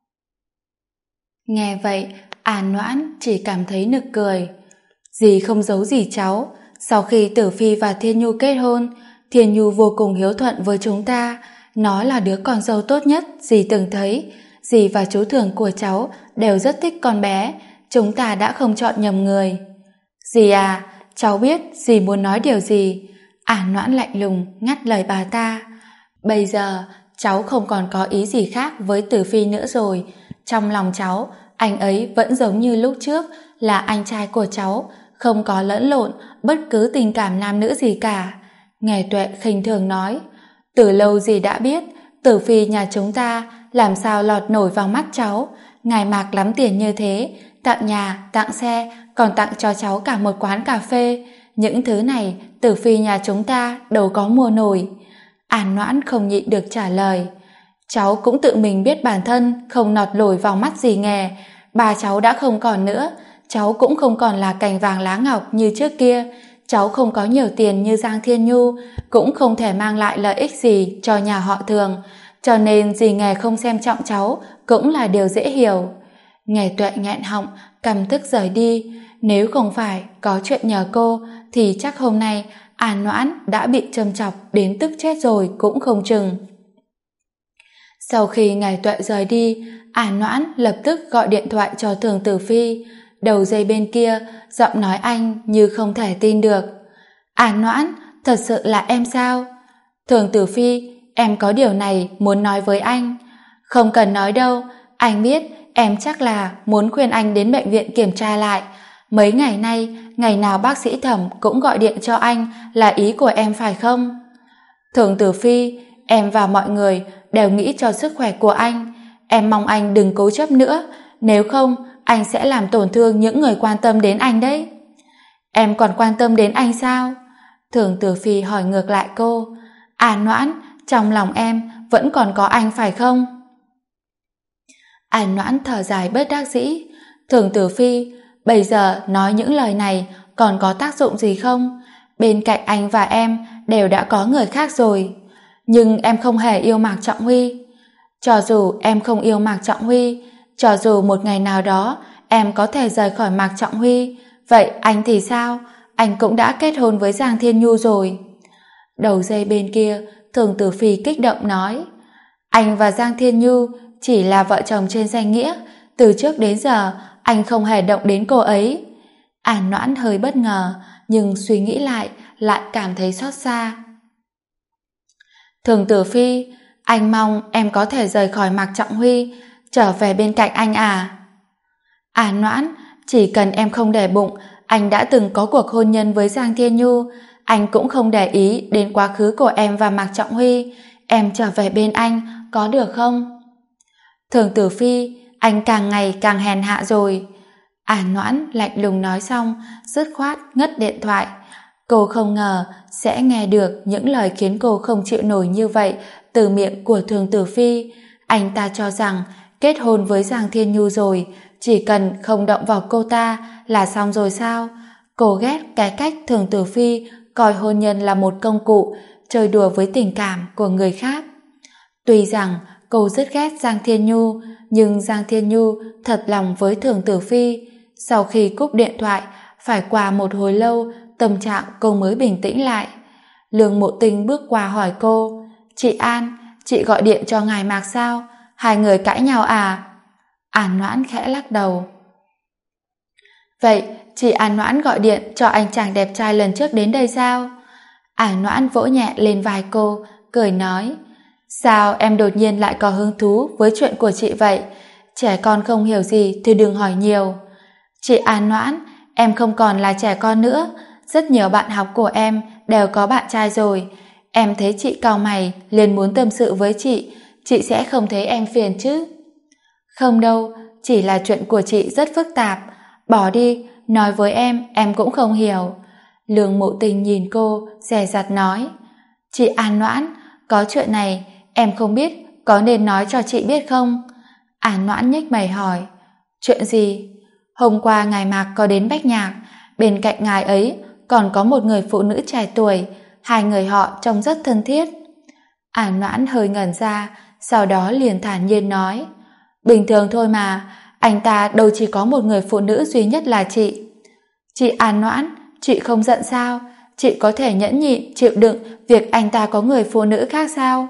Nghe vậy, An Noãn chỉ cảm thấy nực cười. Dì không giấu gì cháu, sau khi Tử Phi và Thiên Nhu kết hôn, Thiên Nhu vô cùng hiếu thuận với chúng ta. Nó là đứa con dâu tốt nhất dì từng thấy. Dì và chú Thường của cháu đều rất thích con bé. Chúng ta đã không chọn nhầm người. Dì à, cháu biết dì muốn nói điều gì. An Noãn lạnh lùng ngắt lời bà ta. Bây giờ cháu không còn có ý gì khác với Tử Phi nữa rồi. Trong lòng cháu, anh ấy vẫn giống như lúc trước, là anh trai của cháu, không có lẫn lộn bất cứ tình cảm nam nữ gì cả. Ngải Tuệ khinh thường nói: từ lâu dì đã biết Tử Phi nhà chúng ta làm sao lọt nổi vào mắt cháu. Ngài Mạc lắm tiền như thế, tặng nhà, tặng xe, còn tặng cho cháu cả một quán cà phê. Những thứ này Tử Phi nhà chúng ta đâu có mua nổi. An Noãn không nhịn được trả lời: cháu cũng tự mình biết bản thân không lọt nổi vào mắt dì Nghề. Bà cháu đã không còn nữa, cháu cũng không còn là cành vàng lá ngọc như trước kia. Cháu không có nhiều tiền như Giang Thiên Nhu, cũng không thể mang lại lợi ích gì cho nhà họ Thường, cho nên dì Nghề không xem trọng cháu cũng là điều dễ hiểu. Nghề Tuệ nghẹn họng, căm tức rời đi. Nếu không phải có chuyện nhờ cô thì chắc hôm nay An Noãn đã bị châm chọc đến tức chết rồi cũng không chừng. Sau khi Ngải Tuệ rời đi, An Noãn lập tức gọi điện thoại cho Thường Tử Phi. Đầu dây bên kia, giọng nói anh như không thể tin được. Noãn, thật sự là em sao? Thường Tử Phi, em có điều này muốn nói với anh. Không cần nói đâu, anh biết em chắc là muốn khuyên anh đến bệnh viện kiểm tra lại. Mấy ngày nay, ngày nào bác sĩ Thẩm cũng gọi điện cho anh là ý của em phải không? Thường Tử Phi, em và mọi người đều nghĩ cho sức khỏe của anh. Em mong anh đừng cố chấp nữa, nếu không anh sẽ làm tổn thương những người quan tâm đến anh đấy. Em còn quan tâm đến anh sao? Thường Tử Phi hỏi ngược lại cô. Noãn, trong lòng em vẫn còn có anh phải không? Noãn thở dài bất đắc dĩ. Thường Tử Phi, bây giờ nói những lời này còn có tác dụng gì không? Bên cạnh anh và em đều đã có người khác rồi. Nhưng em không hề yêu Mạc Trọng Huy. Cho dù em không yêu Mạc Trọng Huy, cho dù một ngày nào đó em có thể rời khỏi Mạc Trọng Huy, vậy anh thì sao? Anh cũng đã kết hôn với Giang Thiên Nhu rồi. Đầu dây bên kia, Thường Tử Phi kích động nói, anh và Giang Thiên Nhu chỉ là vợ chồng trên danh nghĩa, từ trước đến giờ anh không hề động đến cô ấy. Noãn hơi bất ngờ, nhưng suy nghĩ lại cảm thấy xót xa. Thường Tử Phi, anh mong em có thể rời khỏi Mạc Trọng Huy, trở về bên cạnh anh à? Noãn, chỉ cần em không để bụng anh đã từng có cuộc hôn nhân với Giang Thiên Nhu, anh cũng không để ý đến quá khứ của em và Mạc Trọng Huy. Em trở về bên anh có được không? Thường Tử Phi, anh càng ngày càng hèn hạ rồi. Noãn lạnh lùng nói xong, dứt khoát ngắt điện thoại. Cô không ngờ sẽ nghe được những lời khiến cô không chịu nổi như vậy từ miệng của Thường Tử Phi. Anh ta cho rằng kết hôn với Giang Thiên Nhu rồi, chỉ cần không động vào cô ta là xong rồi sao? Cô ghét cái cách Thường Tử Phi coi hôn nhân là một công cụ, chơi đùa với tình cảm của người khác. Tuy rằng cô rất ghét Giang Thiên Nhu, nhưng Giang Thiên Nhu thật lòng với Thường Tử Phi. Sau khi cúp điện thoại, phải qua một hồi lâu, tâm trạng cô mới bình tĩnh lại. Lương Mộ Tình bước qua hỏi cô, chị An, chị gọi điện cho ngài Mạc sao? Hai người cãi nhau à? Noãn khẽ lắc đầu. Vậy chị Noãn gọi điện cho anh chàng đẹp trai lần trước đến đây sao? Noãn vỗ nhẹ lên vai cô, cười nói, sao em đột nhiên lại có hứng thú với chuyện của chị vậy? Trẻ con không hiểu gì thì đừng hỏi nhiều. Chị Noãn, em không còn là trẻ con nữa, rất nhiều bạn học của em đều có bạn trai rồi. Em thấy chị cau mày liền muốn tâm sự với chị sẽ không thấy em phiền chứ? Không đâu, chỉ là chuyện của chị rất phức tạp. Bỏ đi, nói với em cũng không hiểu. Lương Mộ Tình nhìn cô, dè dặt nói, chị Noãn, có chuyện này em không biết có nên nói cho chị biết không? Noãn nhếch mày hỏi, chuyện gì? Hôm qua ngài Mạc có đến Bách Nhạc, bên cạnh ngài ấy còn có một người phụ nữ trẻ tuổi, hai người họ trông rất thân thiết. Noãn hơi ngẩn ra, sau đó liền thản nhiên nói, bình thường thôi mà, anh ta đâu chỉ có một người phụ nữ duy nhất là chị. Chị Noãn, chị không giận sao? Chị có thể nhẫn nhịn chịu đựng việc anh ta có người phụ nữ khác sao?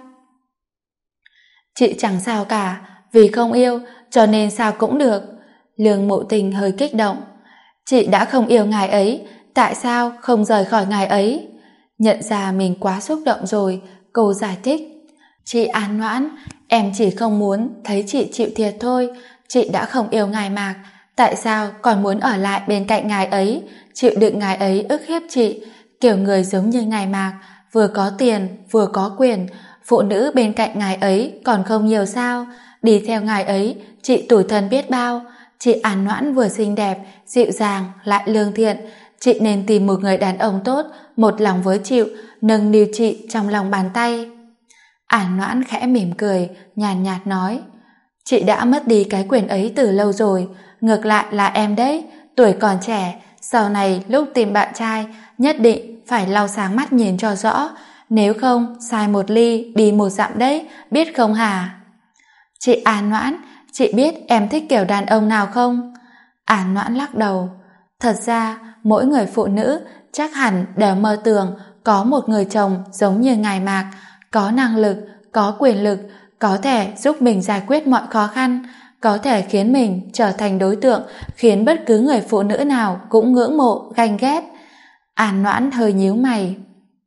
Chị chẳng sao cả, vì không yêu cho nên sao cũng được. Lương Mộ Tình hơi kích động. Chị đã không yêu ngài ấy, tại sao không rời khỏi ngài ấy? Nhận ra mình quá xúc động rồi, cô giải thích, chị Noãn, em chỉ không muốn thấy chị chịu thiệt thôi. Chị đã không yêu ngài Mạc, tại sao còn muốn ở lại bên cạnh ngài ấy, chịu đựng ngài ấy ức hiếp chị? Kiểu người giống như ngài Mạc, vừa có tiền vừa có quyền, phụ nữ bên cạnh ngài ấy còn không nhiều sao? Đi theo ngài ấy chị tủi thân biết bao. Chị Noãn vừa xinh đẹp, dịu dàng lại lương thiện, chị nên tìm một người đàn ông tốt, một lòng với chịu, nâng niu chị trong lòng bàn tay. Noãn khẽ mỉm cười, nhàn nhạt nói, chị đã mất đi cái quyền ấy từ lâu rồi, ngược lại là em đấy, tuổi còn trẻ, sau này lúc tìm bạn trai nhất định phải lau sáng mắt nhìn cho rõ, nếu không sai một ly đi một dặm đấy, biết không hả? Chị Noãn, chị biết em thích kiểu đàn ông nào không? Noãn lắc đầu, thật ra mỗi người phụ nữ chắc hẳn đều mơ tưởng có một người chồng giống như ngài Mạc, có năng lực, có quyền lực, có thể giúp mình giải quyết mọi khó khăn, có thể khiến mình trở thành đối tượng khiến bất cứ người phụ nữ nào cũng ngưỡng mộ, ganh ghét. An Noãn hơi nhíu mày.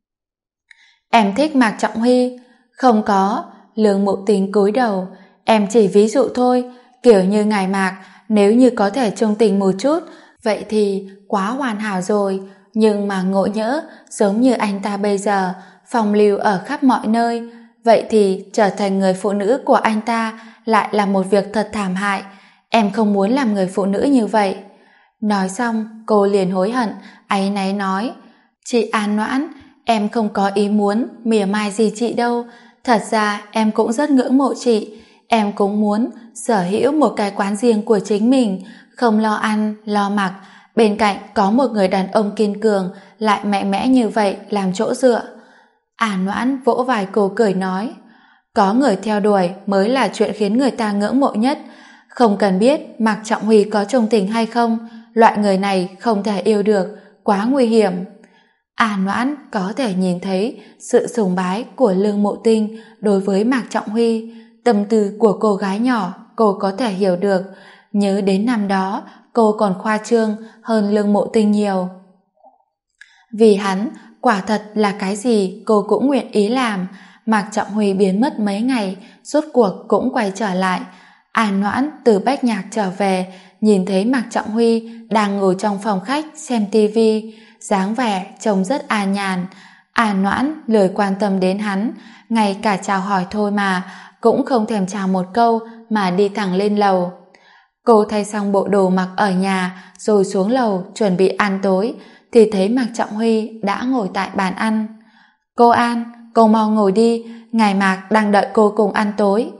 Em thích Mạc Trọng Huy? Không có. Lương Mộ Tình cúi đầu. Em chỉ ví dụ thôi, kiểu như ngài Mạc, nếu như có thể chung tình một chút, vậy thì quá hoàn hảo rồi. Nhưng mà ngộ nhỡ, giống như anh ta bây giờ, phong lưu ở khắp mọi nơi, vậy thì trở thành người phụ nữ của anh ta lại là một việc thật thảm hại. Em không muốn làm người phụ nữ như vậy. Nói xong, cô liền hối hận, áy náy nói, chị An Noãn, em không có ý muốn mỉa mai gì chị đâu. Thật ra em cũng rất ngưỡng mộ chị. Em cũng muốn sở hữu một cái quán riêng của chính mình, không lo ăn, lo mặc, bên cạnh có một người đàn ông kiên cường lại mạnh mẽ như vậy làm chỗ dựa. An Noãn vỗ vai cô cười nói, có người theo đuổi mới là chuyện khiến người ta ngưỡng mộ nhất. Không cần biết Mạc Trọng Huy có chung tình hay không, loại người này không thể yêu được, quá nguy hiểm. An Noãn có thể nhìn thấy sự sùng bái của Lương Mộ Tinh đối với Mạc Trọng Huy. Tâm tư của cô gái nhỏ cô có thể hiểu được. Nhớ đến năm đó cô còn khoa trương hơn Lương Mộ Tinh nhiều. Vì hắn, quả thật là cái gì cô cũng nguyện ý làm. Mạc Trọng Huy biến mất mấy ngày, rốt cuộc cũng quay trở lại. An Noãn từ Bách Nhạc trở về, nhìn thấy Mạc Trọng Huy đang ngồi trong phòng khách xem tivi, dáng vẻ trông rất an nhàn. An Noãn lười quan tâm đến hắn, ngay cả chào hỏi thôi mà cũng không thèm chào một câu mà đi thẳng lên lầu. Cô thay xong bộ đồ mặc ở nhà rồi xuống lầu chuẩn bị ăn tối thì thấy Mạc Trọng Huy đã ngồi tại bàn ăn. Cô An, cô mau ngồi đi, ngài Mạc đang đợi cô cùng ăn tối.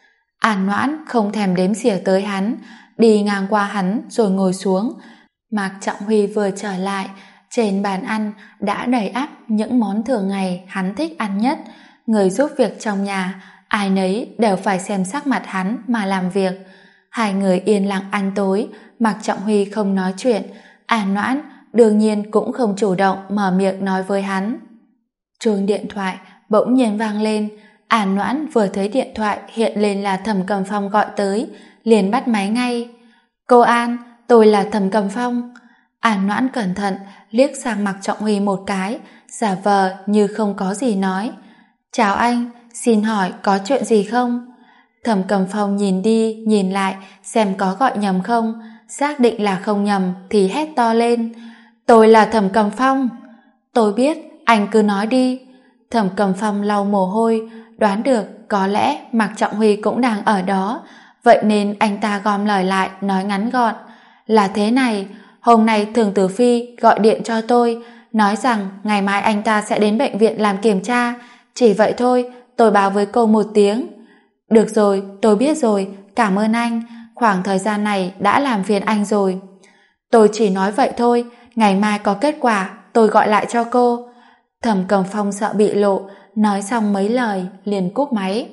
An Noãn không thèm đếm xỉa tới hắn, đi ngang qua hắn rồi ngồi xuống. Mạc Trọng Huy vừa trở lại, trên bàn ăn đã đầy ắp những món thường ngày hắn thích ăn nhất. Người giúp việc trong nhà, ai nấy đều phải xem sắc mặt hắn mà làm việc. Hai người yên lặng ăn tối, Mạc Trọng Huy không nói chuyện, An Noãn đương nhiên cũng không chủ động mở miệng nói với hắn. Chuông điện thoại bỗng nhiên vang lên. An Noãn vừa thấy điện thoại hiện lên là Thẩm Cầm Phong gọi tới, liền bắt máy ngay. Cô An, tôi là Thẩm Cầm Phong. An Noãn cẩn thận liếc sang Mạc Trọng Huy một cái, giả vờ như không có gì nói. Chào anh, xin hỏi có chuyện gì không? Thẩm Cầm Phong nhìn đi nhìn lại xem có gọi nhầm không, xác định là không nhầm thì hét to lên. Tôi là Thẩm Cầm Phong. Tôi biết, anh cứ nói đi. Thẩm Cầm Phong lau mồ hôi, đoán được có lẽ Mạc Trọng Huy cũng đang ở đó, vậy nên anh ta gom lời lại nói ngắn gọn. Là thế này, hôm nay Thường Tử Phi gọi điện cho tôi, nói rằng ngày mai anh ta sẽ đến bệnh viện làm kiểm tra. Chỉ vậy thôi, tôi báo với cô một tiếng. Được rồi, tôi biết rồi, cảm ơn anh, khoảng thời gian này đã làm phiền anh rồi. Tôi chỉ nói vậy thôi, ngày mai có kết quả tôi gọi lại cho cô. Thẩm Cầm Phong sợ bị lộ, nói xong mấy lời liền cúp máy.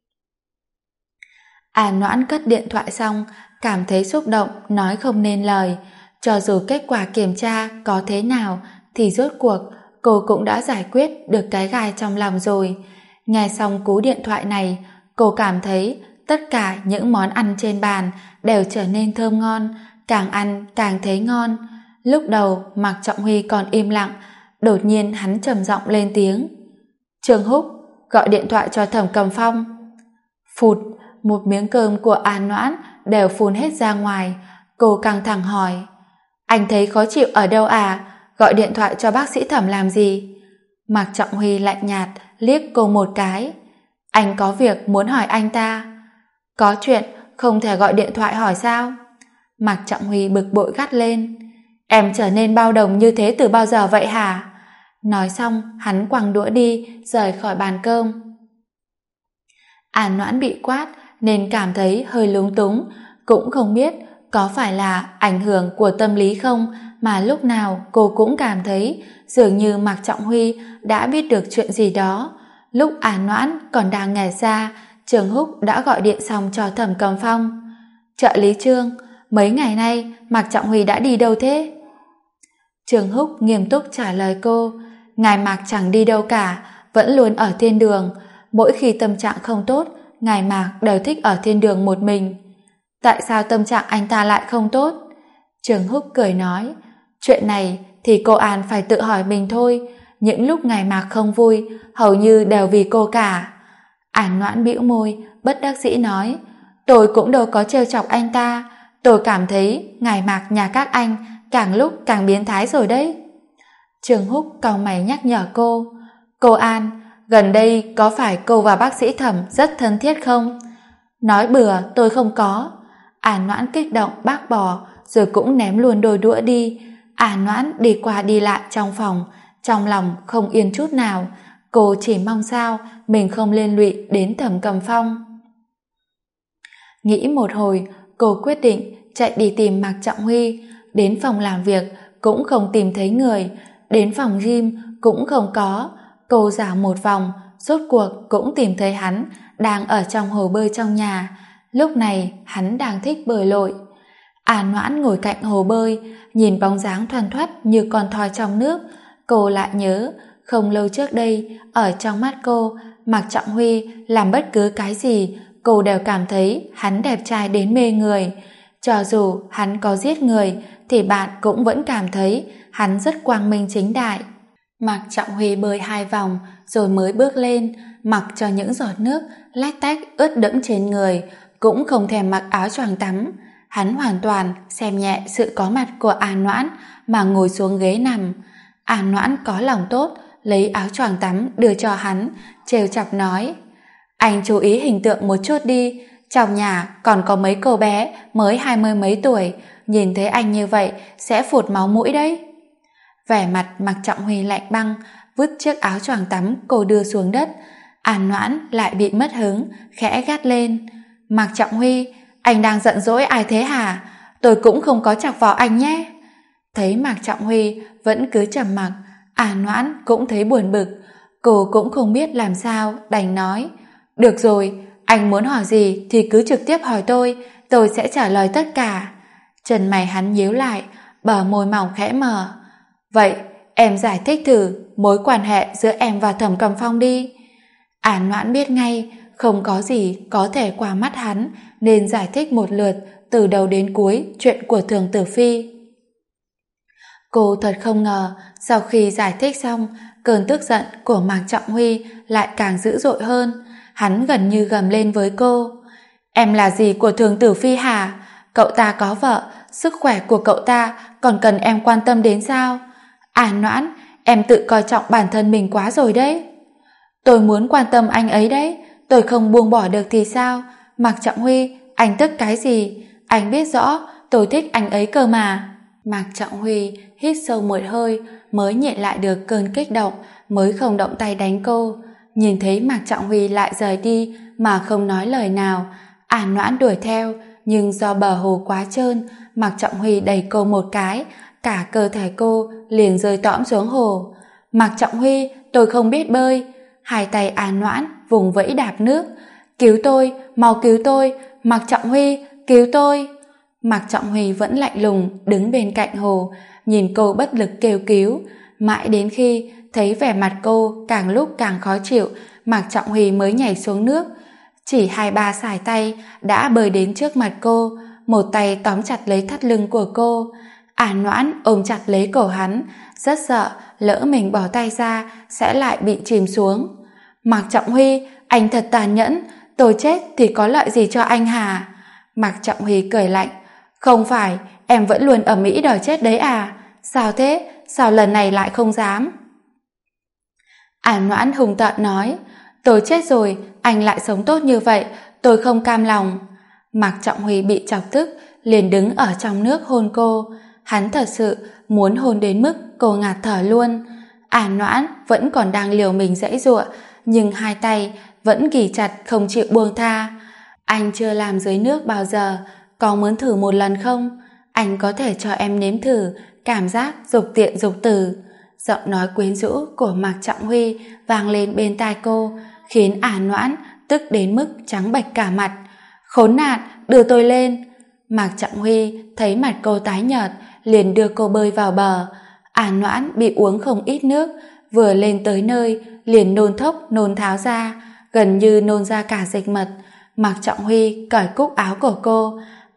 An Noãn cất điện thoại xong, cảm thấy xúc động nói không nên lời. Cho dù kết quả kiểm tra có thế nào thì rốt cuộc cô cũng đã giải quyết được cái gai trong lòng rồi. Nghe xong cú điện thoại này, cô cảm thấy tất cả những món ăn trên bàn đều trở nên thơm ngon, càng ăn càng thấy ngon. Lúc đầu Mạc Trọng Huy còn im lặng, đột nhiên hắn trầm giọng lên tiếng. Trương Húc, gọi điện thoại cho Thẩm Cầm Phong. Phụt, một miếng cơm của An Noãn đều phun hết ra ngoài. Cô căng thẳng hỏi, anh thấy khó chịu ở đâu à? Gọi điện thoại cho bác sĩ Thẩm làm gì? Mạc Trọng Huy lạnh nhạt liếc cô một cái. Anh có việc muốn hỏi anh ta. Có chuyện không thể gọi điện thoại hỏi sao? Mạc Trọng Huy bực bội gắt lên. Em trở nên bao đồng như thế từ bao giờ vậy hả? Nói xong hắn quăng đũa đi, rời khỏi bàn cơm. An Noãn bị quát nên cảm thấy hơi lúng túng, cũng không biết có phải là ảnh hưởng của tâm lý không mà lúc nào cô cũng cảm thấy dường như Mạc Trọng Huy đã biết được chuyện gì đó. Lúc An Noãn còn đang nghẹt ra, Trương Húc đã gọi điện xong cho Thẩm Cầm Phong. Trợ lý Trương, mấy ngày nay Mạc Trọng Huy đã đi đâu thế? Trương Húc nghiêm túc trả lời cô. Ngài Mạc chẳng đi đâu cả, vẫn luôn ở thiên đường. Mỗi khi tâm trạng không tốt, ngài Mạc đều thích ở thiên đường một mình. Tại sao tâm trạng anh ta lại không tốt? Trường Húc cười nói, chuyện này thì cô An phải tự hỏi mình thôi, những lúc Ngải Mạc không vui hầu như đều vì cô cả. An Noãn bĩu môi, bất đắc dĩ nói, tôi cũng đâu có trêu chọc anh ta, tôi cảm thấy Ngải Mạc nhà các anh càng lúc càng biến thái rồi đấy. Trường Húc cau mày nhắc nhở cô An, gần đây có phải cô và bác sĩ Thẩm rất thân thiết không? Nói bừa, tôi không có. An Noãn kích động bác bỏ, rồi cũng ném luôn đôi đũa đi. An Noãn đi qua đi lại trong phòng, trong lòng không yên chút nào. Cô chỉ mong sao mình không liên lụy đến Thẩm Cầm Phong. Nghĩ một hồi, cô quyết định chạy đi tìm Mạc Trọng Huy. Đến phòng làm việc cũng không tìm thấy người, đến phòng gym cũng không có. Cô dạo một vòng, rốt cuộc cũng tìm thấy hắn đang ở trong hồ bơi trong nhà. Lúc này hắn đang thích bơi lội. An Noãn ngồi cạnh hồ bơi, nhìn bóng dáng thoăn thoắt như con thoi trong nước. Cô lại nhớ không lâu trước đây, ở trong mắt cô, Mạc Trọng Huy làm bất cứ cái gì cô đều cảm thấy hắn đẹp trai đến mê người. Cho dù hắn có giết người thì bạn cũng vẫn cảm thấy hắn rất quang minh chính đại. Mạc Trọng Huy bơi 2 vòng rồi mới bước lên, mặc cho những giọt nước lách tách ướt đẫm trên người, cũng không thèm mặc áo choàng tắm. Hắn hoàn toàn xem nhẹ sự có mặt của An Noãn mà ngồi xuống ghế nằm. An Noãn có lòng tốt, lấy áo choàng tắm đưa cho hắn, trêu chọc nói, anh chú ý hình tượng một chút đi, trong nhà còn có mấy cô bé mới 20 mấy tuổi, nhìn thấy anh như vậy sẽ phụt máu mũi đấy. Vẻ mặt Mạc Trọng Huy lạnh băng, vứt chiếc áo choàng tắm cô đưa xuống đất. An Noãn lại bị mất hứng, khẽ gắt lên, Mạc Trọng Huy, anh đang giận dỗi ai thế hả? Tôi cũng không có chọc vào anh nhé. Thấy Mạc Trọng Huy vẫn cứ trầm mặc, An Noãn cũng thấy buồn bực. Cô cũng không biết làm sao, đành nói, được rồi, anh muốn hỏi gì thì cứ trực tiếp hỏi tôi sẽ trả lời tất cả. Chân mày hắn nhíu lại, bờ môi mỏng khẽ mở. Vậy em giải thích thử mối quan hệ giữa em và Thẩm Cầm Phong đi. An Noãn biết ngay không có gì có thể qua mắt hắn, nên giải thích một lượt từ đầu đến cuối chuyện của Thường Tử Phi. Cô thật không ngờ sau khi giải thích xong, cơn tức giận của Mạc Trọng Huy lại càng dữ dội hơn. Hắn gần như gầm lên với cô, em là gì của Thường Tử Phi hả? Cậu ta có vợ, sức khỏe của cậu ta còn cần em quan tâm đến sao? An Noãn, em tự coi trọng bản thân mình quá rồi đấy. Tôi muốn quan tâm anh ấy đấy, tôi không buông bỏ được thì sao? Mạc Trọng Huy, anh tức cái gì? Anh biết rõ tôi thích anh ấy cơ mà. Mạc Trọng Huy hít sâu một hơi mới nhịn lại được cơn kích động, mới không động tay đánh cô. Nhìn thấy Mạc Trọng Huy lại rời đi mà không nói lời nào, An Noãn đuổi theo, nhưng do bờ hồ quá trơn, Mạc Trọng Huy đẩy cô một cái, cả cơ thể cô liền rơi tõm xuống hồ. Mạc Trọng Huy, tôi không biết bơi. Hai tay An Noãn vùng vẫy đạp nước. Cứu tôi, mau cứu tôi, Mạc Trọng Huy, cứu tôi. Mạc Trọng Huy vẫn lạnh lùng đứng bên cạnh hồ, nhìn cô bất lực kêu cứu. Mãi đến khi thấy vẻ mặt cô càng lúc càng khó chịu, Mạc Trọng Huy mới nhảy xuống nước. Chỉ 2-3 sải tay đã bơi đến trước mặt cô, một tay tóm chặt lấy thắt lưng của cô. An Noãn ôm chặt lấy cổ hắn, rất sợ lỡ mình bỏ tay ra sẽ lại bị chìm xuống. Mạc Trọng Huy, anh thật tàn nhẫn, tôi chết thì có lợi gì cho anh hả? Mạc Trọng Huy cười lạnh, không phải, em vẫn luôn ầm ĩ đòi chết đấy à? Sao thế? Sao lần này lại không dám? An Noãn hung tợn nói, tôi chết rồi, anh lại sống tốt như vậy, tôi không cam lòng. Mạc Trọng Huy bị chọc tức, liền đứng ở trong nước hôn cô. Hắn thật sự muốn hôn đến mức cô ngạt thở luôn. An Noãn vẫn còn đang liều mình giãy giụa, nhưng hai tay vẫn ghì chặt không chịu buông tha. Anh chưa làm dưới nước bao giờ, có muốn thử một lần không? Anh có thể cho em nếm thử cảm giác dục tiện dục tử. Giọng nói quyến rũ của Mạc Trọng Huy vang lên bên tai cô, khiến An Noãn tức đến mức trắng bệch cả mặt. Khốn nạn, đưa tôi lên. Mạc Trọng Huy thấy mặt cô tái nhợt, liền đưa cô bơi vào bờ. An Noãn bị uống không ít nước, vừa lên tới nơi liền nôn thốc nôn tháo ra, gần như nôn ra cả dịch mật. Mạc Trọng Huy cởi cúc áo của cô.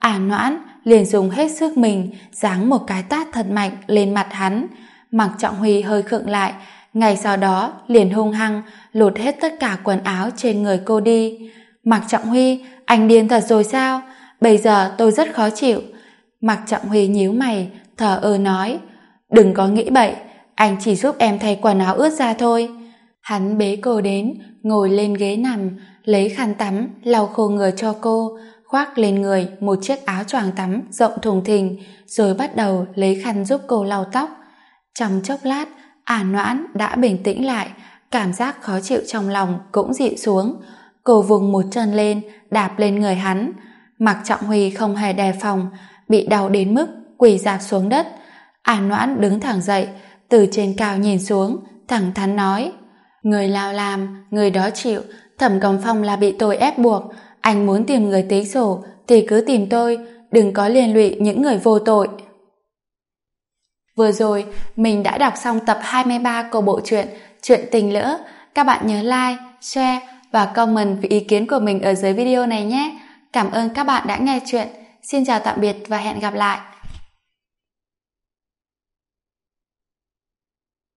Noãn liền dùng hết sức mình giáng một cái tát thật mạnh lên mặt hắn. Mạc Trọng Huy hơi khựng lại, ngay sau đó liền hung hăng lột hết tất cả quần áo trên người cô đi. Mạc Trọng Huy, anh điên thật rồi sao? Bây giờ tôi rất khó chịu. Mạc Trọng Huy nhíu mày, thờ ơ nói, đừng có nghĩ bậy, anh chỉ giúp em thay quần áo ướt ra thôi. Hắn bế cô đến, ngồi lên ghế nằm, lấy khăn tắm lau khô người cho cô, khoác lên người một chiếc áo choàng tắm rộng thùng thình, rồi bắt đầu lấy khăn giúp cô lau tóc. Trong chốc lát, Noãn đã bình tĩnh lại, cảm giác khó chịu trong lòng cũng dịu xuống. Cô vùng một chân lên, đạp lên người hắn. Mạc Trọng Huy không hề đề phòng, bị đau đến mức quỳ rạp xuống đất. Noãn đứng thẳng dậy, từ trên cao nhìn xuống, thẳng thắn nói, người nào làm, người đó chịu. Thẩm Cầm Phong là bị tôi ép buộc, anh muốn tìm người tính sổ thì cứ tìm tôi, đừng có liên lụy những người vô tội. Vừa rồi, mình đã đọc xong tập 23 của bộ truyện Chuyện Tình Lỡ. Các bạn nhớ like, share và comment về ý kiến của mình ở dưới video này nhé. Cảm ơn các bạn đã nghe chuyện. Xin chào tạm biệt và hẹn gặp lại.